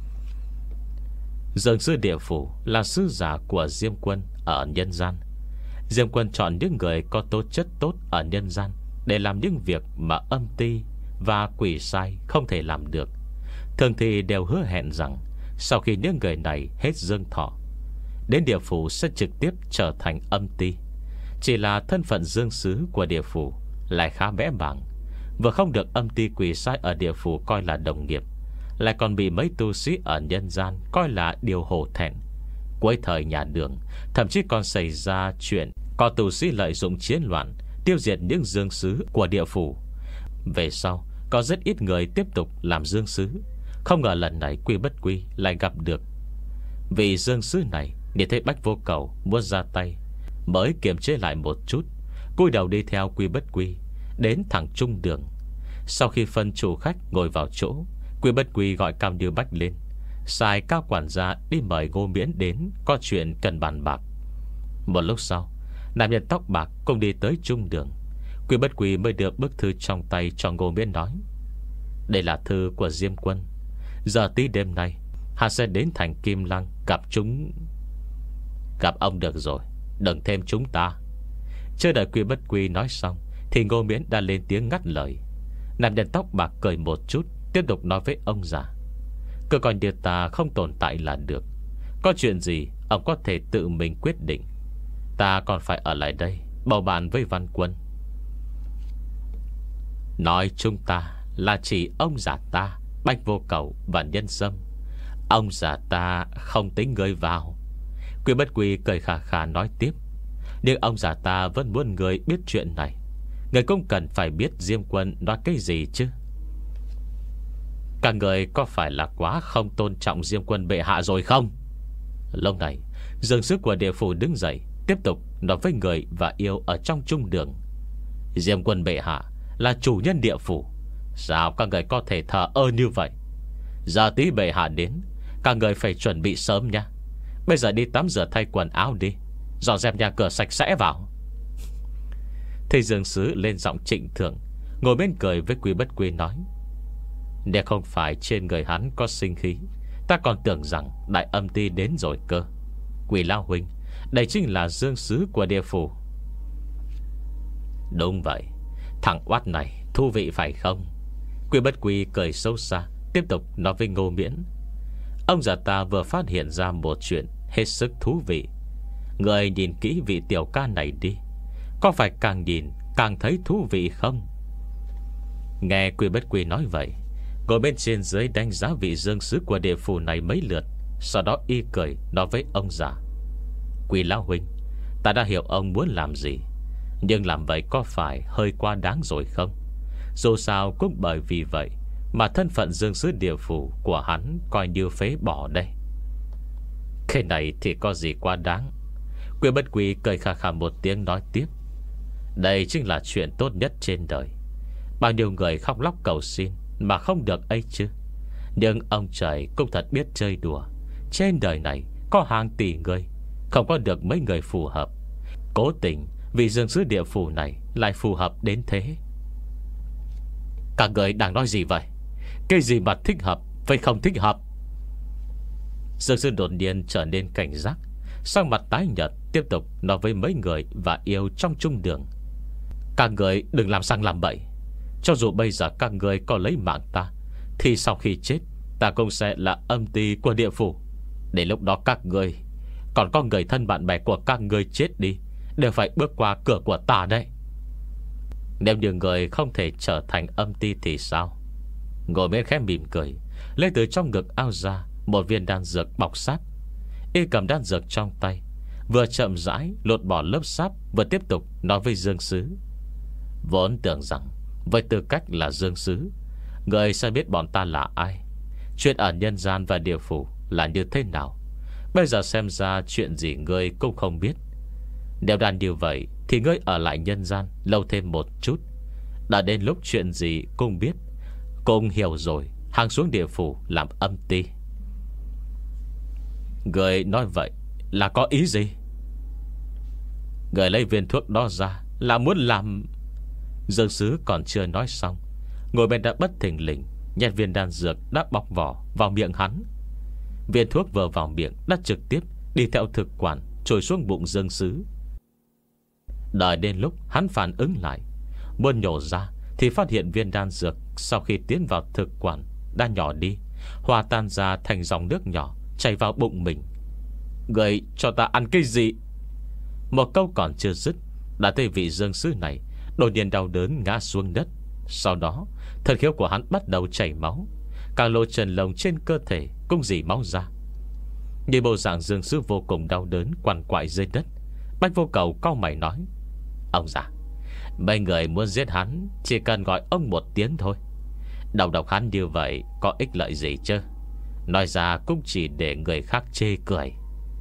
Dương sư địa phủ là sứ giả của Diêm Quân ở nhân gian. Diêm Quân chọn những người có tố chất tốt ở nhân gian để làm những việc mà âm ti và quỷ sai không thể làm được. Thường thì đều hứa hẹn rằng sau khi những người này hết dương thọ, đến địa phủ sẽ trực tiếp trở thành âm ti. Chỉ là thân phận dương sứ của địa phủ lại khá bẽ bàng, vừa không được âm ti quỷ sai ở địa phủ coi là đồng nghiệp, lại còn bị mấy tu sĩ ở nhân gian coi là điều hổ thẹn. Cuối thời nhà Đường, thậm chí còn xảy ra chuyện có tu sĩ lợi dụng chiến loạn tiêu diệt những dương sứ của địa phủ. Về sau có rất ít người tiếp tục làm dương sứ. Không ngờ lần này Quy Bất Quy lại gặp được vị dương sứ này. Nhìn thấy Bách Vô Cầu muốn ra tay, mới kiềm chế lại một chút, cúi đầu đi theo Quy Bất Quy đến thẳng trung đường. Sau khi phân chủ khách ngồi vào chỗ, Quy Bất Quy gọi Cam Như Bách lên, sai cao quản gia đi mời Ngô Miễn đến, có chuyện cần bàn bạc. Một lúc sau, nam nhân tóc bạc cũng đi tới trung đường. Quy Bất Quy mới đưa bức thư trong tay cho Ngô Miễn, nói: đây là thư của Diêm Quân. Giờ tí đêm nay hắn sẽ đến thành Kim Lăng gặp chúng. Gặp ông được rồi, đừng thêm chúng ta. Chưa đợi Quy Bất Quy nói xong thì Ngô Miễn đã lên tiếng ngắt lời. Nam nhân tóc bạc cười một chút, tiếp tục nói với ông già: cứ coi như ta không tồn tại là được. Có chuyện gì ông có thể tự mình quyết định. Ta còn phải ở lại đây bầu bạn với Văn Quân. Nói chúng ta là chỉ ông già ta, Bách Vô Cầu và Nhân Sâm. Ông già ta không tính người vào. Quy Bất Quy cười khà khà nói tiếp: nhưng ông già ta vẫn muốn người biết chuyện này. Người cũng cần phải biết Diêm Quân nói cái gì chứ. Các người có phải là quá không tôn trọng Diêm Quân bệ hạ rồi không? Lúc này Dương sứ của địa phủ đứng dậy, tiếp tục nói với người và yêu ở trong trung đường: Diêm Quân bệ hạ là chủ nhân địa phủ, sao các người có thể thờ ơ như vậy? Giờ tí bệ hạ đến, các người phải chuẩn bị sớm nha. Bây giờ đi tắm rửa thay quần áo đi, dọn dẹp nhà cửa sạch sẽ vào. Thì Dương sứ lên giọng trịnh thượng, ngồi bên cười với Quy Bất Quy nói: nếu không phải trên người hắn có sinh khí, ta còn tưởng rằng đại âm ti đến rồi cơ. Quỷ Lão huynh, đây chính là dương sứ của địa phủ. Đúng vậy, thằng oát này thú vị phải không? Quy Bất Quy cười sâu xa, tiếp tục nói với Ngô Miễn: ông già ta vừa phát hiện ra một chuyện hết sức thú vị. Người nhìn kỹ vị tiểu ca này đi, có phải càng nhìn càng thấy thú vị không? Nghe Quy Bất Quy nói vậy, ngồi bên trên dưới đánh giá vị dương sứ của địa phủ này mấy lượt, sau đó y cười nói với ông già: Quy Lão huynh, ta đã hiểu ông muốn làm gì, nhưng làm vậy có phải hơi quá đáng rồi không? Dù sao cũng bởi vì vậy mà thân phận dương sứ địa phủ của hắn coi như phế bỏ đây. Cái này thì có gì quá đáng? Quy Bất Quy cười khà khà một tiếng nói tiếp: đây chính là chuyện tốt nhất trên đời. Bao nhiêu người khóc lóc cầu xin mà không được ấy chứ. Nhưng ông trời cũng thật biết chơi đùa. Trên đời này có hàng tỷ người, không có được mấy người phù hợp. Cố tình Vị dương sứ địa phủ này lại phù hợp đến thế. Các người đang nói gì vậy? Cái gì mà thích hợp phải không thích hợp? Dương sư đột nhiên trở nên cảnh giác, sang mặt tái nhợt, tiếp tục nói với mấy người và yêu trong trung đường: các người đừng làm sang làm bậy. Cho dù bây giờ các người có lấy mạng ta, thì sau khi chết, ta cũng sẽ là âm ty của địa phủ. Đến lúc đó các người, còn có người thân bạn bè của các người chết đi, đều phải bước qua cửa của ta đấy. Nếu như người không thể trở thành âm ty thì sao? Ngồi bên khẽ mỉm cười, lấy từ trong ngực ao ra một viên đan dược bọc sáp. Y cầm đan dược trong tay, vừa chậm rãi lột bỏ lớp sáp, vừa tiếp tục nói với Dương Sứ: vốn tưởng rằng với tư cách là Dương Sứ, người sẽ biết bọn ta là ai, chuyện ở nhân gian và địa phủ là như thế nào. Bây giờ xem ra chuyện gì ngươi cũng không biết. Nếu đàn như vậy thì ngươi ở lại nhân gian lâu thêm một chút, đã đến lúc chuyện gì cũng biết, cũng hiểu rồi, hàng xuống địa phủ làm âm ty. Người nói vậy là có ý gì? Người lấy viên thuốc đó ra là muốn làm... Dương Sứ còn chưa nói xong, ngồi bên đã bất thình lình nhét viên đan dược đã bọc vỏ vào miệng hắn. Viên thuốc vừa vào miệng đã trực tiếp đi theo thực quản trôi xuống bụng Dương Sứ. Đợi đến lúc hắn phản ứng lại, muốn nhổ ra, thì phát hiện viên đan dược sau khi tiến vào thực quản đã nhỏ đi, hòa tan ra thành dòng nước nhỏ chảy vào bụng mình. Người cho ta ăn cái gì? Một câu còn chưa dứt, đã thấy vị Dương Sứ này đột nhiên đau đớn ngã xuống đất. Sau đó thần khiếu của hắn bắt đầu chảy máu, cả lỗ chân lông trên cơ thể cũng dỉ máu ra. Nhìn bộ dạng Dương Sứ vô cùng đau đớn quằn quại dưới đất, Bách Vô Cầu cau mày nói: ông già, mấy người muốn giết hắn chỉ cần gọi ông một tiếng thôi. Đầu độc hắn như vậy có ích lợi gì chứ? Nói ra cũng chỉ để người khác chê cười.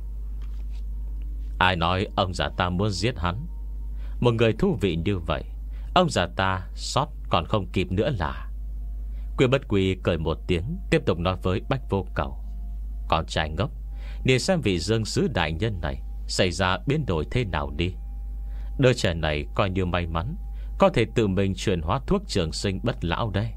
Ai nói ông già ta muốn giết hắn? Một người thú vị như vậy, ông già ta sót còn không kịp nữa là. Quyên Bất Quỳ cười một tiếng, tiếp tục nói với Bách Vô Cầu: con trai ngốc, nhìn xem vị Dương Sứ đại nhân này xảy ra biến đổi thế nào đi. Đứa trẻ này coi như may mắn có thể tự mình chuyển hóa thuốc trường sinh bất lão đây.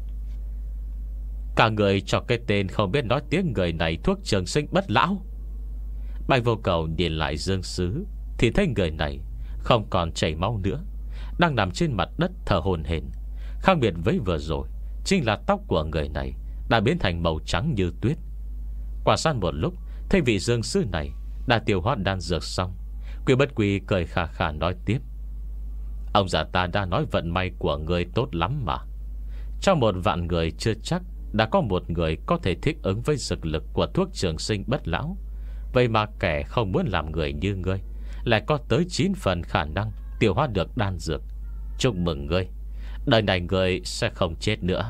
Cả người cho cái tên không biết nói tiếng người này thuốc trường sinh bất lão. Bạch Vô Cầu nhìn lại Dương Sứ thì thấy người này không còn chảy máu nữa, đang nằm trên mặt đất thở hổn hển. Khác biệt với vừa rồi chính là tóc của người này đã biến thành màu trắng như tuyết. Quả sát một lúc, thấy vị Dương Sứ này đã tiêu hóa đan dược xong, Quy Bất Quy cười khà khà nói tiếp: ông già ta đã nói vận may của người tốt lắm mà. Trong một vạn người chưa chắc đã có một người có thể thích ứng với dược lực của thuốc trường sinh bất lão. Vậy mà kẻ không muốn làm người như ngươi lại có tới chín phần khả năng tiêu hóa được đan dược. Chúc mừng ngươi, đời này ngươi sẽ không chết nữa.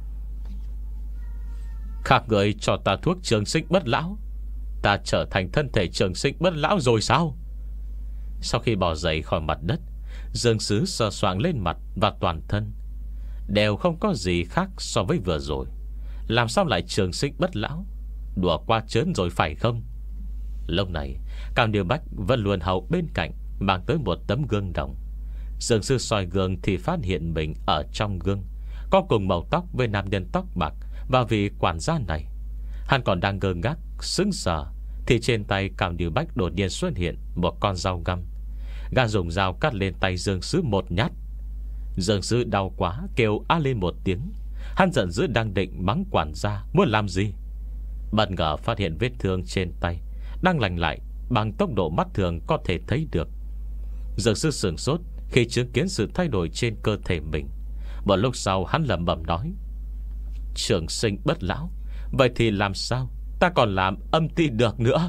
Khác người cho ta thuốc trường sinh bất lão, ta trở thành thân thể trường sinh bất lão rồi sao? Sau khi bò dậy khỏi mặt đất, Dương Sứ sờ soạng lên mặt và toàn thân, đều không có gì khác so với vừa rồi. Làm sao lại trường sinh bất lão? Đùa qua trớn rồi phải không? Lúc này Cao Điều Bách vẫn luôn hầu bên cạnh, mang tới một tấm gương đồng. Dương Sư soi gương thì phát hiện mình ở trong gương có cùng màu tóc với nam nhân tóc bạc và vị quản gia này. Hắn còn đang ngơ ngác sững sờ thì trên tay Cao Điều Bách đột nhiên xuất hiện một con dao găm. Gã dùng dao cắt lên tay Dương Sứ một nhát. Dương Sứ đau quá kêu á lên một tiếng. Hắn giận dữ đang định mắng quản gia muốn làm gì, bất ngờ phát hiện vết thương trên tay đang lành lại bằng tốc độ mắt thường có thể thấy được. Dương Sứ sửng sốt khi chứng kiến sự thay đổi trên cơ thể mình. Một lúc sau hắn lẩm bẩm nói: trường sinh bất lão, vậy thì làm sao ta còn làm âm ty được nữa?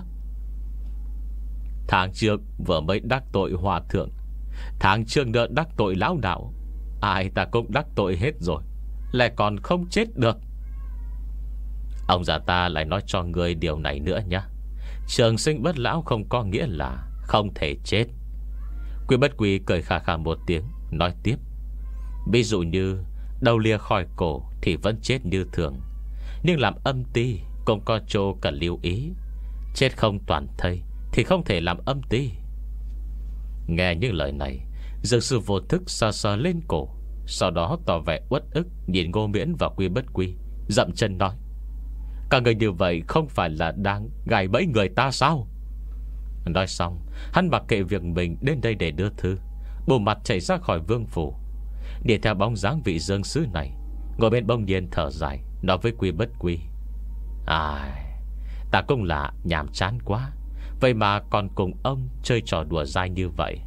Tháng trước vừa mới đắc tội hòa thượng, tháng trước nữa đắc tội lão đạo, ai ta cũng đắc tội hết rồi, lại còn không chết được. Ông già ta lại nói cho người điều này nữa nhé: trường sinh bất lão không có nghĩa là không thể chết. Quy Bất Quy cười khà khà một tiếng, nói tiếp: ví dụ như đầu lìa khỏi cổ thì vẫn chết như thường, nhưng làm âm ty cũng có chỗ cần lưu ý. Chết không toàn thây thì không thể làm âm ty. Nghe những lời này, Dương sư vô thức sờ sờ lên cổ, sau đó tỏ vẻ uất ức nhìn Ngô Miễn và Quy Bất Quy, dậm chân nói: Các người như vậy không phải là đang gài bẫy người ta sao? Nói xong, hắn mặc kệ việc mình đến đây để đưa thư, bộ mặt chạy ra khỏi vương phủ. Đi theo bóng dáng vị Dương sứ này, ngồi bên bông nhiên thở dài, nói với Quy Bất Quy: Ai, ta cũng là nhàm chán quá, vậy mà còn cùng ông chơi trò đùa dai như vậy.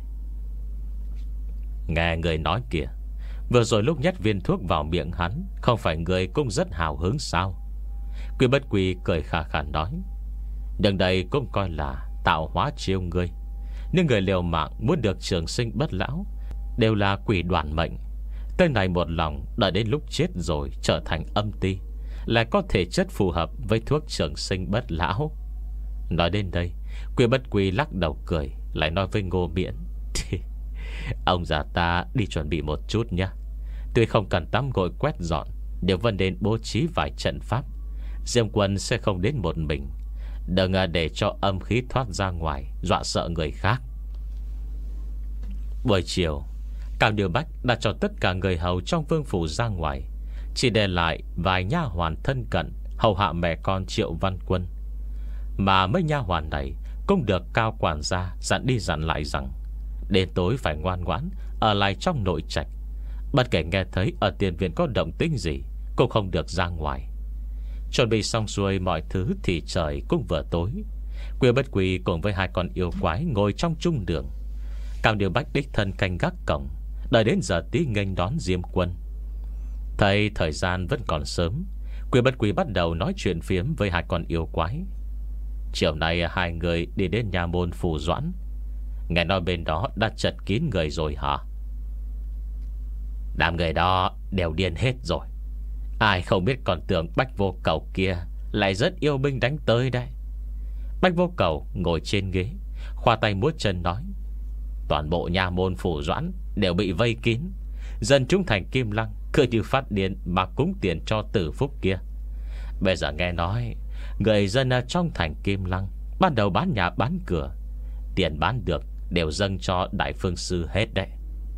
Nghe người nói kìa, vừa rồi lúc nhét viên thuốc vào miệng hắn, không phải người cũng rất hào hứng sao? Quy Bất Quy cười khà khà nói: Nhưng đây cũng coi là tạo hóa chiêu ngươi. Nhưng người liều mạng muốn được trường sinh bất lão đều là quỷ đoàn mệnh. Tên này một lòng đợi đến lúc chết rồi trở thành âm ti, lại có thể chất phù hợp với thuốc trường sinh bất lão. Nói đến đây, Quy Bất Quy lắc đầu cười, lại nói với Ngô Miễn: Ông già ta đi chuẩn bị một chút nhé. Tuy không cần tắm gội quét dọn, đều vẫn nên bố trí vài trận pháp. Diêm Quân sẽ không đến một mình, đừng để cho âm khí thoát ra ngoài, dọa sợ người khác. Buổi chiều, Cao Điều Bách đã cho tất cả người hầu trong vương phủ ra ngoài, chỉ để lại vài nha hoàn thân cận hầu hạ mẹ con Triệu Văn Quân. Mà mấy nha hoàn này cũng được Cao quản gia dặn đi dặn lại rằng đến tối phải ngoan ngoãn ở lại trong nội trạch, bất kể nghe thấy ở tiền viện có động tĩnh gì cũng không được ra ngoài. Chuẩn bị xong xuôi mọi thứ thì trời cũng vừa tối. Quy Bất Quy cùng với hai con yêu quái ngồi trong trung đường. Cao Điều Bách đích thân canh gác cổng, đợi đến giờ tí nghênh đón Diêm Quân. Thấy thời gian vẫn còn sớm, Quy Bất Quy bắt đầu nói chuyện phiếm với hai con yêu quái. Chiều nay hai người đi đến nhà môn Phù Doãn, nghe nói bên đó đã chật kín người rồi hả? Đám người đó đều điên hết rồi. Ai không biết còn tưởng Bách Vô Cầu kia lại rất yêu binh đánh tới đấy. Bách Vô Cầu ngồi trên ghế, khoa tay múa chân nói: Toàn bộ nhà môn Phù Doãn đều bị vây kín, dân chúng thành Kim Lăng cứ như phát điên mà cúng tiền cho Tử Phúc kia. Bây giờ nghe nói người dân trong thành Kim Lăng ban đầu bán nhà bán cửa, tiền bán được đều dâng cho Đại Phương Sư hết đấy.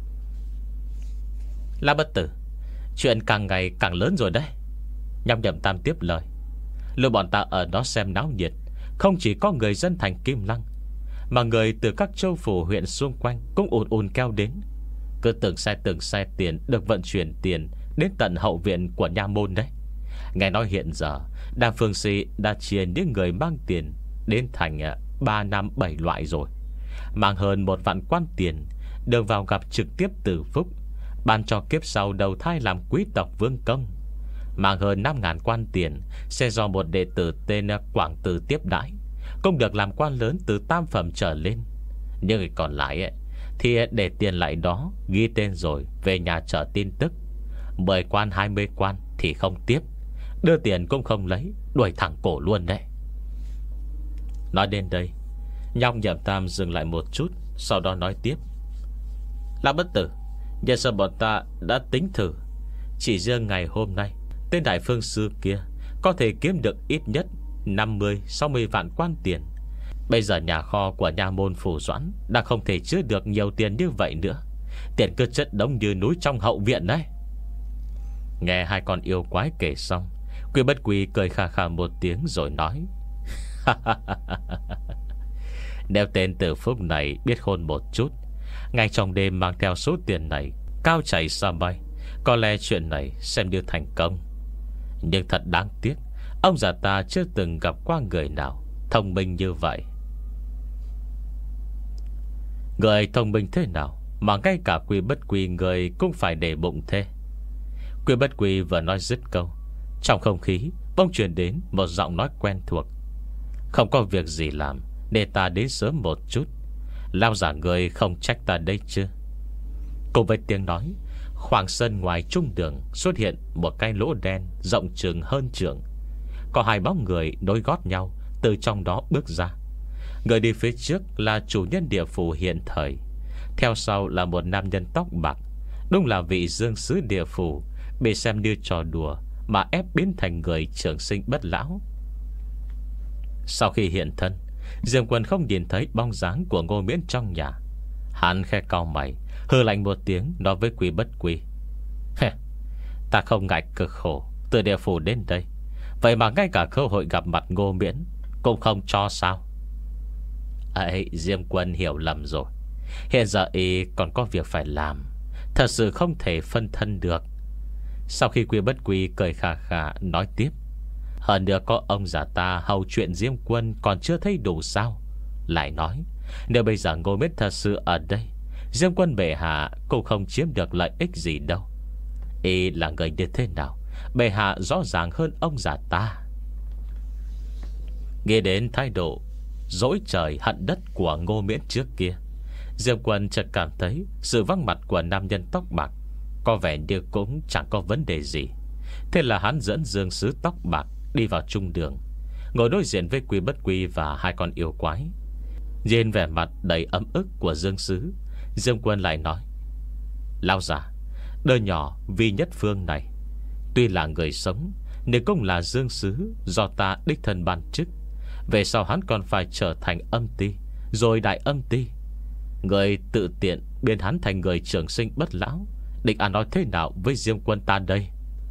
La Bất Tử, chuyện càng ngày càng lớn rồi đấy. Nhâm Nhậm Tam tiếp lời: Lúc bọn ta ở đó xem náo nhiệt, không chỉ có người dân thành Kim Lăng, mà người từ các châu phủ huyện xung quanh cũng ùn ùn kéo đến. Cứ từng xe từng xe tiền được vận chuyển tiền đến tận hậu viện của nha môn đấy. Nghe nói hiện giờ Đàm Phương Sĩ đã chia những người mang tiền đến thành ba năm bảy loại rồi, mang hơn một vạn quan tiền được vào gặp trực tiếp Tử Phúc, ban cho kiếp sau đầu thai làm quý tộc vương công. Mang hơn năm ngàn quan tiền sẽ do một đệ tử tên Quảng Từ tiếp đãi, cũng được làm quan lớn từ tam phẩm trở lên. Nhưng người còn lại ấy, thì để tiền lại đó ghi tên rồi về nhà chờ tin tức. Mười quan hai mươi quan thì không tiếp, đưa tiền cũng không lấy, đuổi thẳng cổ luôn đấy. Nói đến đây, Nhong Nhậm Tam dừng lại một chút, sau đó nói tiếp: La Bất Tử, nhà sợ bọn ta đã tính thử, chỉ riêng ngày hôm nay tên Đại Phương Sư kia có thể kiếm được ít nhất năm mươi sáu mươi vạn quan tiền. Bây giờ nhà kho của nhà môn Phù Doãn đã không thể chứa được nhiều tiền như vậy nữa. Tiền cứ chất đống như núi trong hậu viện đấy. Nghe hai con yêu quái kể xong, Quy Bất Quy cười khà khà một tiếng rồi nói: Nếu tên Tử Phúc này biết khôn một chút, ngay trong đêm mang theo số tiền này cao chạy xa bay, có lẽ chuyện này xem như thành công. Nhưng thật đáng tiếc, ông già ta chưa từng gặp qua người nào thông minh như vậy. Người thông minh thế nào mà ngay cả Quy Bất Quy người cũng phải để bụng thế? Quy Bất Quy vừa nói dứt câu, trong không khí bỗng truyền đến một giọng nói quen thuộc: Không có việc gì làm, để ta đến sớm một chút. Lao giả người không trách ta đây chứ? Cùng với tiếng nói, khoảng sân ngoài trung đường xuất hiện một cái lỗ đen rộng chừng hơn trượng. Có hai bóng người nối gót nhau từ trong đó bước ra. Người đi phía trước là chủ nhân địa phủ hiện thời, theo sau là một nam nhân tóc bạc, đúng là vị dương sứ địa phủ bị xem như trò đùa mà ép biến thành người trường sinh bất lão. Sau khi hiện thân, Diêm Quân không nhìn thấy bóng dáng của Ngô Miễn trong nhà. Hắn khẽ cau mày, hừ lạnh một tiếng nói với Quý Bất Quy: Ta không ngại cực khổ từ địa phủ đến đây, vậy mà ngay cả cơ hội gặp mặt Ngô Miễn cũng không cho sao? Ấy, Diêm Quân hiểu lầm rồi. Hiện giờ y còn có việc phải làm, thật sự không thể phân thân được. Sau khi Quý Bất Quy cười khà khà nói tiếp: Hơn nữa có ông già ta hầu chuyện Diêm Quân còn chưa thấy đủ sao? Lại nói, nếu bây giờ Ngô Miễn thật sự ở đây, Diêm Quân bệ hạ cũng không chiếm được lợi ích gì đâu. Y là người như thế nào, bệ hạ rõ ràng hơn ông già ta. Nghe đến thái độ dỗi trời hận đất của Ngô Miễn trước kia, Diêm Quân chợt cảm thấy sự vắng mặt của nam nhân tóc bạc có vẻ như cũng chẳng có vấn đề gì. Thế là hắn dẫn Dương Sứ tóc bạc đi vào trung đường, ngồi đối diện với Quý Bất Quy và hai con yêu quái. Nhìn vẻ mặt đầy ấm ức của Dương Sứ, Diêm Quân lại nói: Lão già, đời nhỏ Vi Nhất Phương này tuy là người sống, nhưng cũng là Dương Sứ do ta đích thân ban chức. Về sau hắn còn phải trở thành âm ti, rồi đại âm ti. Người tự tiện biến hắn thành người trường sinh bất lão, định ăn nói thế nào với Diêm Quân ta đây?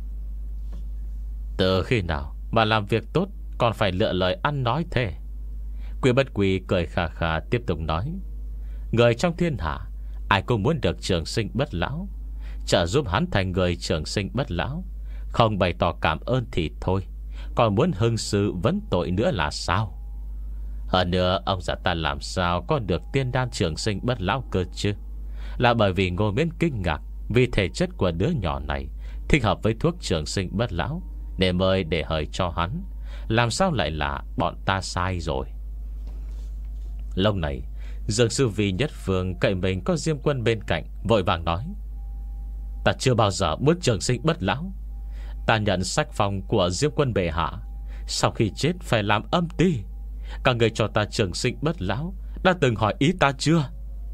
Từ khi nào mà làm việc tốt còn phải lựa lời ăn nói thế? Quý Bất Quy cười khà khà tiếp tục nói: Người trong thiên hạ ai cũng muốn được trường sinh bất lão, trợ giúp hắn thành người trường sinh bất lão, không bày tỏ cảm ơn thì thôi, còn muốn hưng sư vấn tội nữa là sao? Hơn nữa ông già ta làm sao có được tiên đan trường sinh bất lão cơ chứ? Là bởi vì Ngô Miễn kinh ngạc vì thể chất của đứa nhỏ này thích hợp với thuốc trường sinh bất lão, để mời để hời cho hắn. Làm sao lại là bọn ta sai rồi? Lúc này Dương Sư Vi Nhất Phương cậy mình có Diêm Quân bên cạnh, vội vàng nói: Ta chưa bao giờ muốn trường sinh bất lão. Ta nhận sách phong của Diêm Quân bệ hạ, sau khi chết phải làm âm ti. Các người cho ta trường sinh bất lão đã từng hỏi ý ta chưa?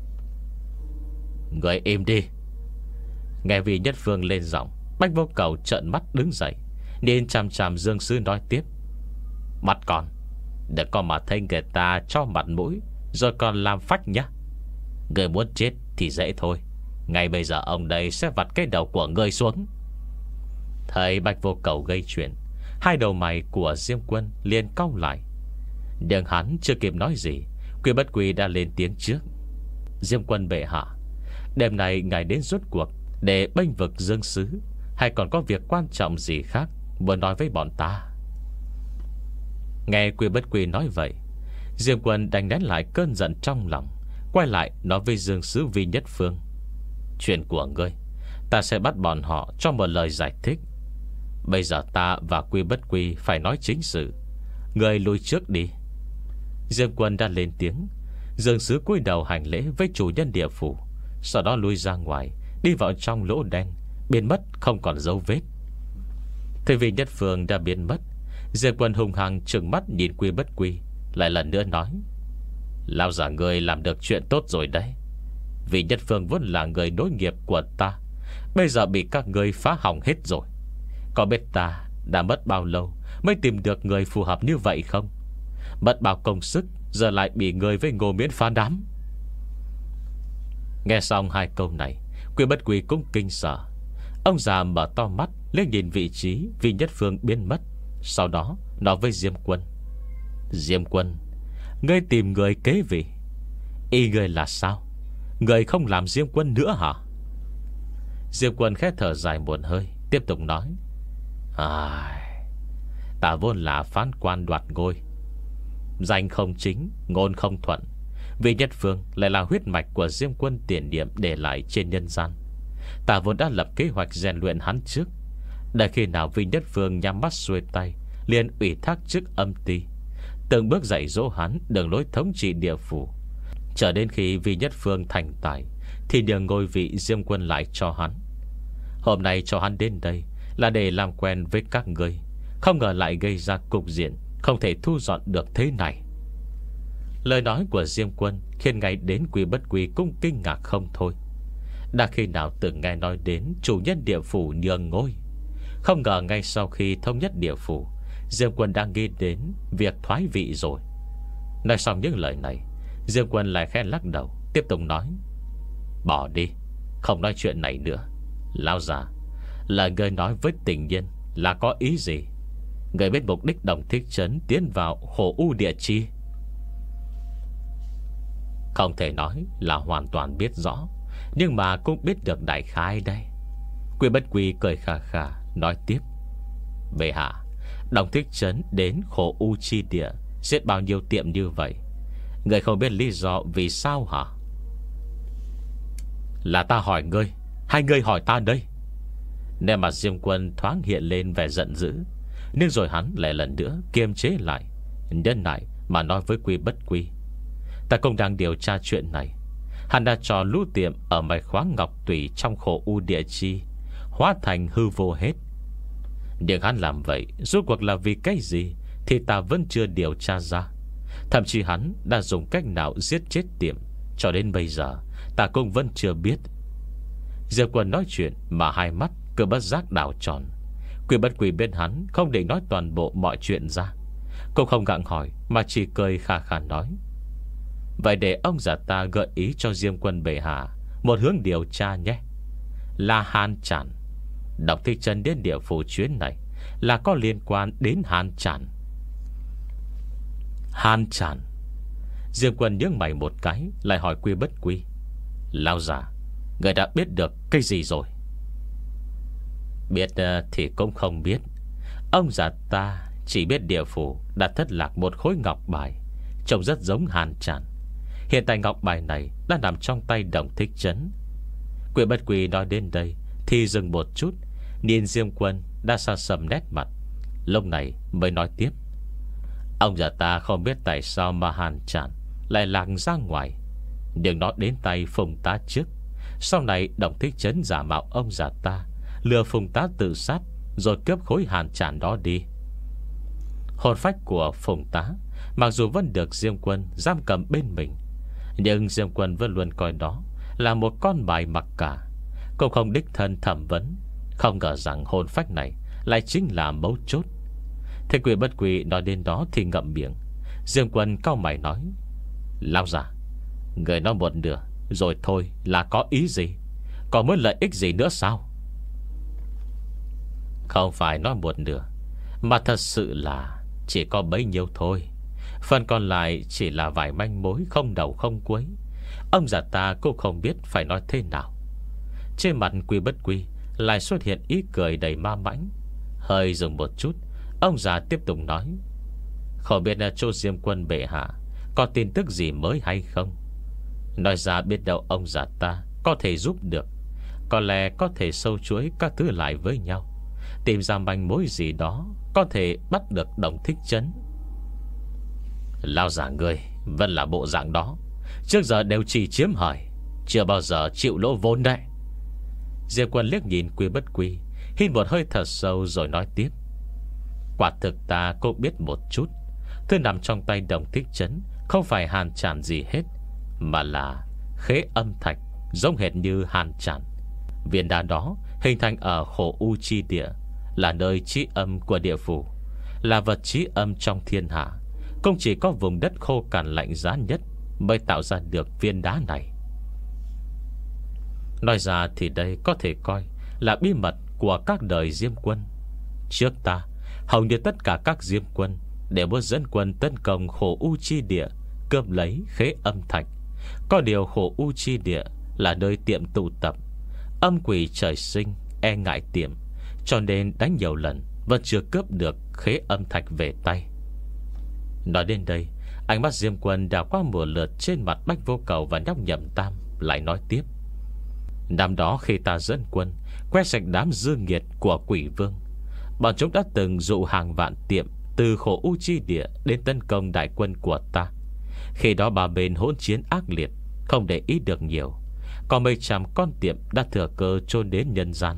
Người im đi. Nghe Vi Nhất Phương lên giọng, Bách Vô Cầu trợn mắt đứng dậy, nhìn chằm chằm Dương Sư nói tiếp: Bắt con, để con mà thấy người ta cho mặt mũi, rồi còn làm phách nhá. Người muốn chết thì dễ thôi, ngay bây giờ ông đây sẽ vặt cái đầu của người xuống. Thấy Bạch Vô Cầu gây chuyện, hai đầu mày của Diêm Quân liền cau lại. Nhưng hắn chưa kịp nói gì, Quý Bất Quy đã lên tiếng trước: Diêm Quân bệ hạ, đêm nay ngài đến rốt cuộc để bênh vực Dương Sứ, hay còn có việc quan trọng gì khác muốn nói với bọn ta? Nghe Quý Bất Quy nói vậy, Diêm Quân đành nén lại cơn giận trong lòng, quay lại nói với Dương Sứ Vi Nhất Phương: Chuyện của ngươi ta sẽ bắt bọn họ cho một lời giải thích. Bây giờ ta và Quý Bất Quy phải nói chính sự, ngươi lui trước đi. Diêm Quân đã lên tiếng. Dương Sứ cúi đầu hành lễ với chủ nhân địa phủ, sau đó lui ra ngoài, đi vào trong lỗ đen, biến mất không còn dấu vết. Thế vì Nhất Phương đã biến mất, Diêm Quân hung hăng trừng mắt nhìn Quý Bất Quy, lại lần nữa nói: Lão già ngươi làm được chuyện tốt rồi đấy. Vì Nhất Phương vốn là người nối nghiệp của ta, bây giờ bị các ngươi phá hỏng hết rồi. Có biết ta đã mất bao lâu mới tìm được người phù hợp như vậy không? Mất bao công sức, giờ lại bị người với Ngô Miễn phá đám. Nghe xong hai câu này, Quý Bất Quy cũng kinh sợ. Ông già mở to mắt lên nhìn vị trí vì Nhất Phương biến mất, sau đó nói với Diêm Quân: Diêm Quân, ngươi tìm người kế vị, ý ngươi là sao? Ngươi không làm Diêm Quân nữa hả? Diêm Quân khẽ thở dài một hơi, tiếp tục nói: À, ta vốn là phán quan đoạt ngôi, danh không chính, ngôn không thuận. Vì Nhất Phương lại là huyết mạch của Diêm Quân tiền nhiệm để lại trên nhân gian. Ta vốn đã lập kế hoạch rèn luyện hắn trước. Để khi nào vì Nhất Phương nhắm mắt xuôi tay, liền ủy thác chức âm ti, từng bước dạy dỗ hắn đường lối thống trị địa phủ. Chờ đến khi vì Nhất Phương thành tài, thì nhường ngôi vị Diêm Quân lại cho hắn. Hôm nay cho hắn đến đây là để làm quen với các ngươi, không ngờ lại gây ra cục diện không thể thu dọn được thế này. Lời nói của Diêm Quân khiến ngay đến Quý Bất Quy cũng kinh ngạc không thôi. Đã khi nào từng nghe nói đến chủ nhân địa phủ nhường ngôi, không ngờ ngay sau khi thống nhất địa phủ, Diêm Quân đang nghĩ đến việc thoái vị rồi. Nói xong những lời này, Diêm Quân lại khẽ lắc đầu, tiếp tục nói: Bỏ đi, không nói chuyện này nữa. Lão già, là người nói với tình nhân là có ý gì? Người biết mục đích Đồng Thích Trấn tiến vào Hồ U Địa Chi? Không thể nói là hoàn toàn biết rõ, nhưng mà cũng biết được đại khái đây. Quy Bất Quy cười khà khà nói tiếp: bệ hạ, Đồng Thích Trấn đến Hồ U Chi Địa giết bao nhiêu tiệm như vậy, người không biết lý do vì sao hả? Là ta hỏi ngươi, hai ngươi hỏi ta đây? Nên mà Diêm Quân thoáng hiện lên vẻ giận dữ, nhưng rồi hắn lại lần nữa kiềm chế lại, nhân lại mà nói với Quy Bất Quy: ta cũng đang điều tra chuyện này. Hắn đã cho lũ tiệm ở mạch khoáng ngọc tùy trong Khổ U Địa Chi hóa thành hư vô hết. Nhưng hắn làm vậy rốt cuộc là vì cái gì thì ta vẫn chưa điều tra ra. Thậm chí hắn đã dùng cách nào giết chết tiệm, cho đến bây giờ ta cũng vẫn chưa biết. Diệp Quân nói chuyện mà hai mắt cứ bất giác đảo tròn. Quy Bất Quy bên hắn không định nói toàn bộ mọi chuyện ra, cũng không gặng hỏi mà chỉ cười khà khà nói: vậy để ông già ta gợi ý cho Diêm Quân bệ hạ một hướng điều tra nhé. Là Hàn Trản. Độc Thích Trấn đến địa phủ chuyến này là có liên quan đến Hàn Trản. Hàn Trản. Diêm Quân nhướng mày một cái, lại hỏi Quy Bất Quy: lão già, người đã biết được cái gì rồi? Biết thì cũng không biết. Ông già ta chỉ biết địa phủ đã thất lạc một khối ngọc bài trông rất giống Hàn Trản. Hiện tại ngọc bài này đã nằm trong tay Đồng Thích Trấn. Quy Bất Quy nói đến đây thì dừng một chút, nhìn Diêm Quân đã xa sầm nét mặt, lúc này mới nói tiếp: ông già ta không biết tại sao mà Hàn Trản lại lạc ra ngoài, nhưng nó đến tay Phùng Tá trước. Sau này Đồng Thích Trấn giả mạo ông già ta, lừa Phùng Tá tự sát, rồi cướp khối Hàn Trản đó đi. Hồn phách của Phùng Tá mặc dù vẫn được Diêm Quân giam cầm bên mình, nhưng Diêm Quân vẫn luôn coi đó là một con bài mặc cả, cũng không đích thân thẩm vấn. Không ngờ rằng hồn phách này lại chính là mấu chốt. Thế Quy Bất Quy nói đến đó thì ngậm miệng. Diêm Quân cau mày nói: lão già, người nói một nửa rồi thôi là có ý gì? Còn muốn lợi ích gì nữa sao? Không phải nói một nửa, mà thật sự là chỉ có bấy nhiêu thôi. Phần còn lại chỉ là vài manh mối không đầu không cuối. Ông già ta cũng không biết phải nói thế nào. Trên mặt Quy Bất Quy lại xuất hiện ý cười đầy ma mãnh. Hơi dừng một chút, ông già tiếp tục nói: không biết là chỗ Diêm Quân bệ hạ có tin tức gì mới hay không? Nói ra biết đâu ông già ta có thể giúp được. Có lẽ có thể sâu chuối các thứ lại với nhau, tìm ra manh mối gì đó có thể bắt được Đồng Thích Trấn. Lão già người vẫn là bộ dạng đó, trước giờ đều chỉ chiếm hời, chưa bao giờ chịu lỗ vốn đấy. Diệp Quân liếc nhìn Quy Bất Quy, hít một hơi thật sâu rồi nói tiếp: quả thực ta cũng biết một chút. Thứ nằm trong tay Đồng Thích Trấn không phải Hàn Trản gì hết, mà là khế âm thạch, giống hệt như Hàn Trản. Viên đá đó hình thành ở Khổ U Chi Địa, là nơi trí âm của địa phủ, là vật trí âm trong thiên hạ. Cũng chỉ có vùng đất khô cằn lạnh giá nhất mới tạo ra được viên đá này. Nói ra thì đây có thể coi là bí mật của các đời Diêm Quân. Trước ta, hầu như tất cả các Diêm Quân đều muốn dẫn quân tấn công Khổ U Chi Địa, cướp lấy khế âm thạch. Có điều Khổ U Chi Địa là nơi tiệm tụ tập, âm quỷ trời sinh e ngại tiệm, cho nên đánh nhiều lần vẫn chưa cướp được khế âm thạch về tay. Nói đến đây, ánh mắt Diêm Quân đảo qua một lượt trên mặt Bách Vô Cầu và Nhóc Nhậm Tam, lại nói tiếp: năm đó khi ta dẫn quân quét sạch đám dư nghiệt của Quỷ Vương, bọn chúng đã từng dụ hàng vạn tiệm từ Khổ U Chi Địa đến tấn công đại quân của ta. Khi đó ba bên hỗn chiến ác liệt, không để ý được nhiều, có mấy trăm con tiệm đã thừa cơ chôn đến nhân gian.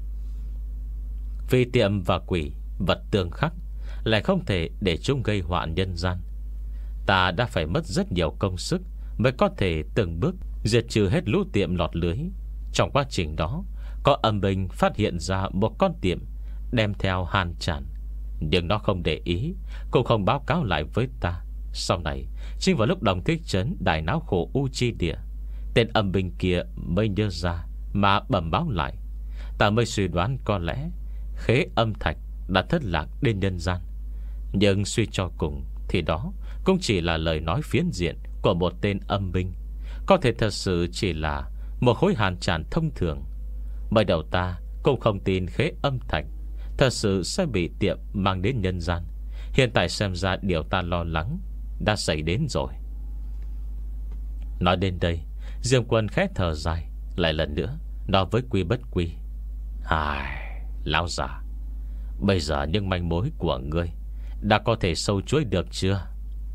Vì tiệm và quỷ vật tương khắc, lại không thể để chúng gây họa nhân gian. Ta đã phải mất rất nhiều công sức mới có thể từng bước diệt trừ hết lũ tiệm lọt lưới. Trong quá trình đó, có âm binh phát hiện ra một con tiệm đem theo Hàn Trản, nhưng nó không để ý, cũng không báo cáo lại với ta. Sau này, chính vào lúc Đồng Thích Trấn đại náo Khổ U Chi Địa, Tên âm binh kia mới nhớ ra mà bẩm báo lại. Ta mới suy đoán có lẽ khế âm thạch đã thất lạc đến nhân gian. Nhưng suy cho cùng thì đó cũng chỉ là lời nói phiến diện của một tên âm binh. Có thể thật sự chỉ là một khối hàn tràn thông thường. Mới đầu ta cũng không tin khế âm thạch thật sự sẽ bị tiệm mang đến nhân gian. Hiện tại xem ra điều ta lo lắng đã xảy đến rồi. Nói đến đây, Diêm Quân khẽ thở dài, lại lần nữa nói với Quy Bất Quy: Hài, lão già, bây giờ những manh mối của ngươi đã có thể sâu chuỗi được chưa?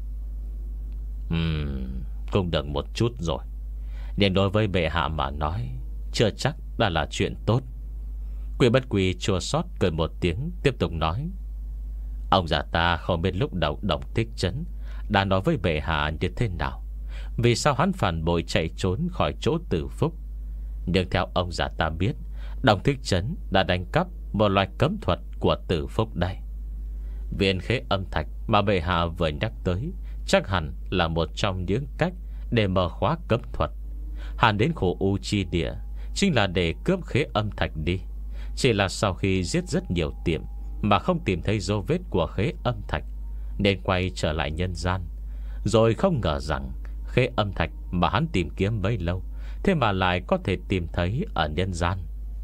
Ừm, cũng được một chút rồi. Nhưng đối với bệ hạ mà nói, chưa chắc đã là chuyện tốt. Quy Bất Quy chua xót cười một tiếng, tiếp tục nói: Ông già ta không biết lúc đầu Đồng Thích Trấn đã nói với bệ hạ như thế nào, vì sao hắn phản bội chạy trốn khỏi chỗ Tử Phúc. Nhưng theo ông già ta biết, Đồng Thích Trấn đã đánh cắp một loại cấm thuật của Tử Phúc đây. Viên khế âm thạch mà bệ hạ vừa nhắc tới chắc hẳn là một trong những cách để mở khóa cấm thuật. Hắn đến khổ u chi địa chính là để cướp khế âm thạch đi. Chỉ là sau khi giết rất nhiều tiệm mà không tìm thấy dấu vết của khế âm thạch, nên quay trở lại nhân gian. Rồi không ngờ rằng khế âm thạch mà hắn tìm kiếm bấy lâu, thế mà lại có thể tìm thấy ở nhân gian.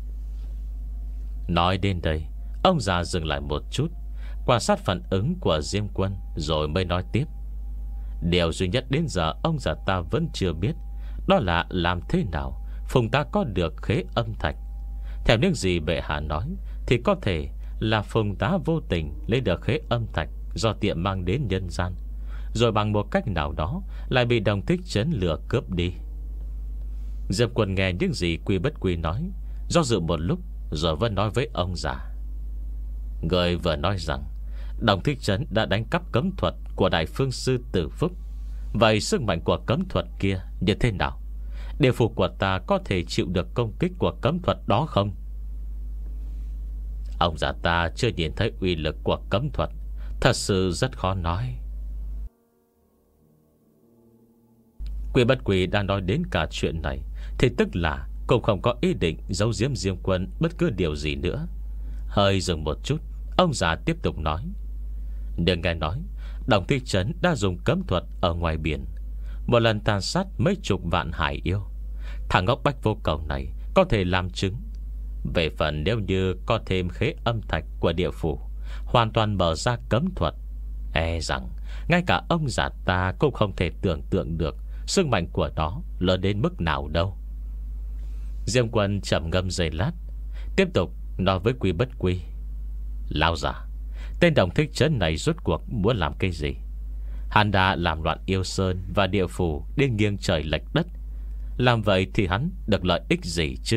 Nói đến đây, ông già dừng lại một chút, quan sát phản ứng của Diêm Quân, rồi mới nói tiếp: Điều duy nhất đến giờ ông già ta vẫn chưa biết, đó là làm thế nào Phùng ta có được khế âm thạch. Theo những gì bệ hạ nói thì có thể là Phùng tá vô tình lấy được khế âm thạch do tiệm mang đến nhân gian, rồi bằng một cách nào đó lại bị Đồng Thích Trấn lừa cướp đi. Diệp Quân nghe những gì Quy Bất Quy nói, do dự một lúc rồi vẫn nói với ông già: Người vừa nói rằng Đồng Thích Trấn đã đánh cắp cấm thuật của Đại Phương Sư Tử Phúc. Vậy sức mạnh của cấm thuật kia như thế nào? Địa phủ của ta có thể chịu được công kích của cấm thuật đó không? Ông già ta chưa nhìn thấy uy lực của cấm thuật, thật sự rất khó nói. Quy Bất Quy đang nói đến cả chuyện này thì tức là cũng không có ý định giấu giếm Diêm Quân bất cứ điều gì nữa. Hơi dừng một chút, ông già tiếp tục nói: Đừng nghe nói Đồng Thích Trấn đã dùng cấm thuật ở ngoài biển, một lần tàn sát mấy chục vạn hải yêu. Thằng ngốc Bách Vô Cầu này có thể làm chứng. Về phần nếu như có thêm khế âm thạch của địa phủ, hoàn toàn mở ra cấm thuật, e rằng ngay cả ông già ta cũng không thể tưởng tượng được sức mạnh của nó lớn đến mức nào đâu. Diêm Quân trầm ngâm giây lát, tiếp tục nói với Quy Bất Quy: Lão già, tên Đồng Thích Trấn này rốt cuộc muốn làm cái gì? Hắn đã làm loạn yêu sơn và địa phủ đến nghiêng trời lệch đất. Làm vậy thì hắn được lợi ích gì chứ?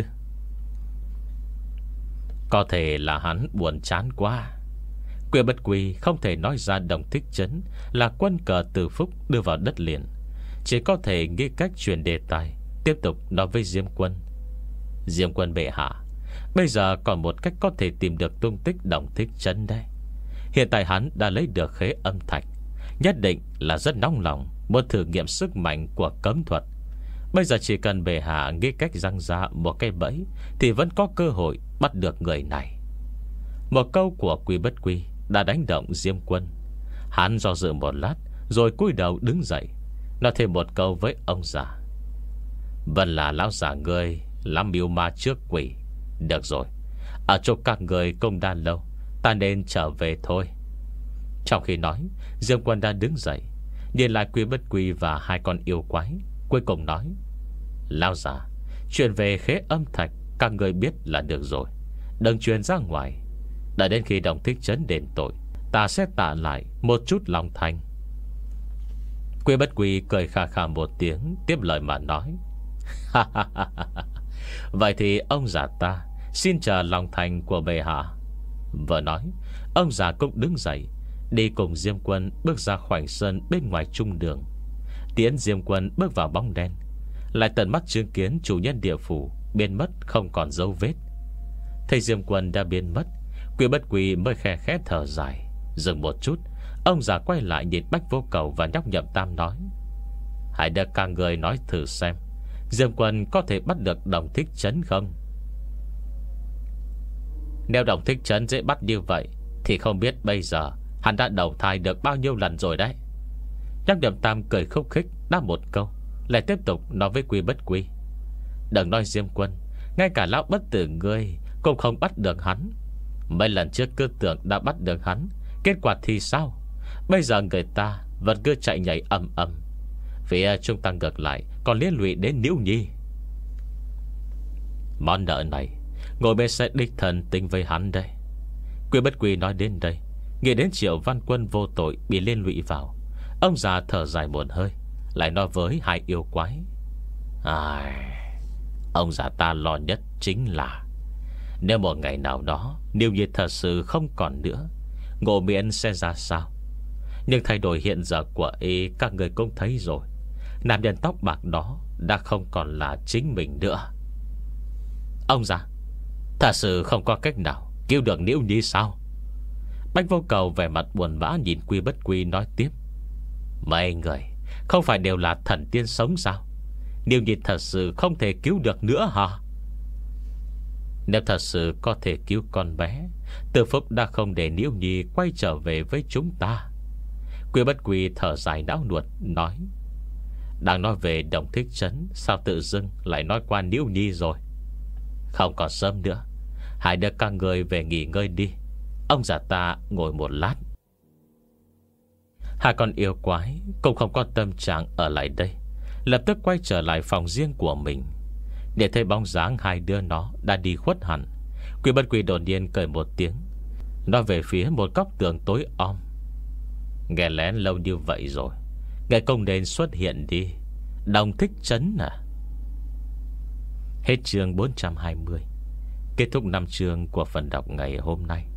Có thể là hắn buồn chán quá. Quy Bất Quy không thể nói ra Đồng Thích Trấn là quân cờ Tử Phúc đưa vào đất liền, chỉ có thể nghĩ cách chuyển đề tài, tiếp tục nói với Diêm Quân: Diêm Quân bệ hạ, bây giờ còn một cách có thể tìm được tung tích Đồng Thích Trấn đây. Hiện tại hắn đã lấy được khế âm thạch, nhất định là rất nóng lòng muốn thử nghiệm sức mạnh của cấm thuật. Bây giờ chỉ cần bệ hạ nghĩ cách răng ra một cái bẫy thì vẫn có cơ hội bắt được người này. Một câu của Quy Bất Quy đã đánh động Diêm Quân. Hắn do dự một lát rồi cúi đầu đứng dậy, nói thêm một câu với ông già: Vân là lão già ngươi lắm mưu ma trước quỷ. Được rồi, ở chỗ các người cũng đã lâu, ta nên trở về thôi. Trong khi nói, Diêm Quân đã đứng dậy, nhìn lại Quy Bất Quy và hai con yêu quái, cuối cùng nói: Lão già, chuyện về khế âm thạch các người biết là được rồi, đừng truyền ra ngoài. Đợi đến khi Đồng Thích Trấn đền tội, ta sẽ tạ lại một chút lòng thành. Quy Bất Quy cười khà khà một tiếng, tiếp lời mà nói: Vậy thì ông già ta xin chờ lòng thành của bệ hạ. Vừa nói, ông già cũng đứng dậy, đi cùng Diêm Quân bước ra khoảnh sân bên ngoài trung đường. Tiễn Diêm Quân bước vào bóng đen, lại tận mắt chứng kiến chủ nhân địa phủ biến mất không còn dấu vết. Thấy Diêm Quân đã biến mất, Quy Bất Quy mới khe khẽ thở dài. Dừng một chút, ông già quay lại nhìn Bách Vô Cầu và nhóc Nhậm Tam nói: Hãy để các người nói thử xem, Diêm Quân có thể bắt được Đồng Thích Trấn không? Nếu Đồng Thích Trấn dễ bắt như vậy thì không biết bây giờ hắn đã đầu thai được bao nhiêu lần rồi đấy. Nhắc Nhậm Tam cười khúc khích đáp một câu, lại tiếp tục nói với Quy Bất Quy: đừng nói Diêm Quân, ngay cả lão bất tử ngươi cũng không bắt được hắn. Mấy lần trước cứ tưởng đã bắt được hắn, kết quả thì sao? Bây giờ người ta vẫn cứ chạy nhảy ầm ầm, vì chúng ta ngược lại còn liên lụy đến Nữ Nhi. Món nợ này ngồi bên sẽ đích thần tính với hắn đây. Quy Bất Quy nói đến đây, nghĩ đến Triệu Văn Quân vô tội bị liên lụy vào. Ông già thở dài một hơi, lại nói với hai yêu quái: ai, ông già ta lo nhất chính là nếu một ngày nào đó Niêu Nhi thật sự không còn nữa, Ngộ Miễn sẽ ra sao? Nhưng thay đổi hiện giờ của y các người cũng thấy rồi. Nam nhân tóc bạc đó đã không còn là chính mình nữa. Ông già, thật sự không có cách nào cứu được Niêu Nhi sao? Bách Vô Cầu vẻ mặt buồn bã nhìn Quy Bất Quy nói tiếp: mấy người không phải đều là thần tiên sống sao? Niêu Nhi thật sự không thể cứu được nữa hả? Nếu thật sự có thể cứu con bé, Từ Phúc đã không để Niêu Nhi quay trở về với chúng ta. Quy Bất Quy thở dài não nuột nói: đang nói về Đồng Thích Trấn, sao tự dưng lại nói qua Niêu Nhi rồi? Không còn sớm nữa, hãy đưa các người về nghỉ ngơi đi. Ông già ta ngồi một lát. Hai con yêu quái cũng không có tâm trạng ở lại đây, lập tức quay trở lại phòng riêng của mình. Để thấy bóng dáng hai đứa nó đã đi khuất hẳn, Quy Bất Quy đột nhiên cười một tiếng, nói về phía một góc tường tối om: nghe lén lâu như vậy rồi, ngài không nên xuất hiện đi, Đồng Thích Trấn à. Hết chương bốn trăm hai mươi. Kết thúc năm chương của phần đọc ngày hôm nay.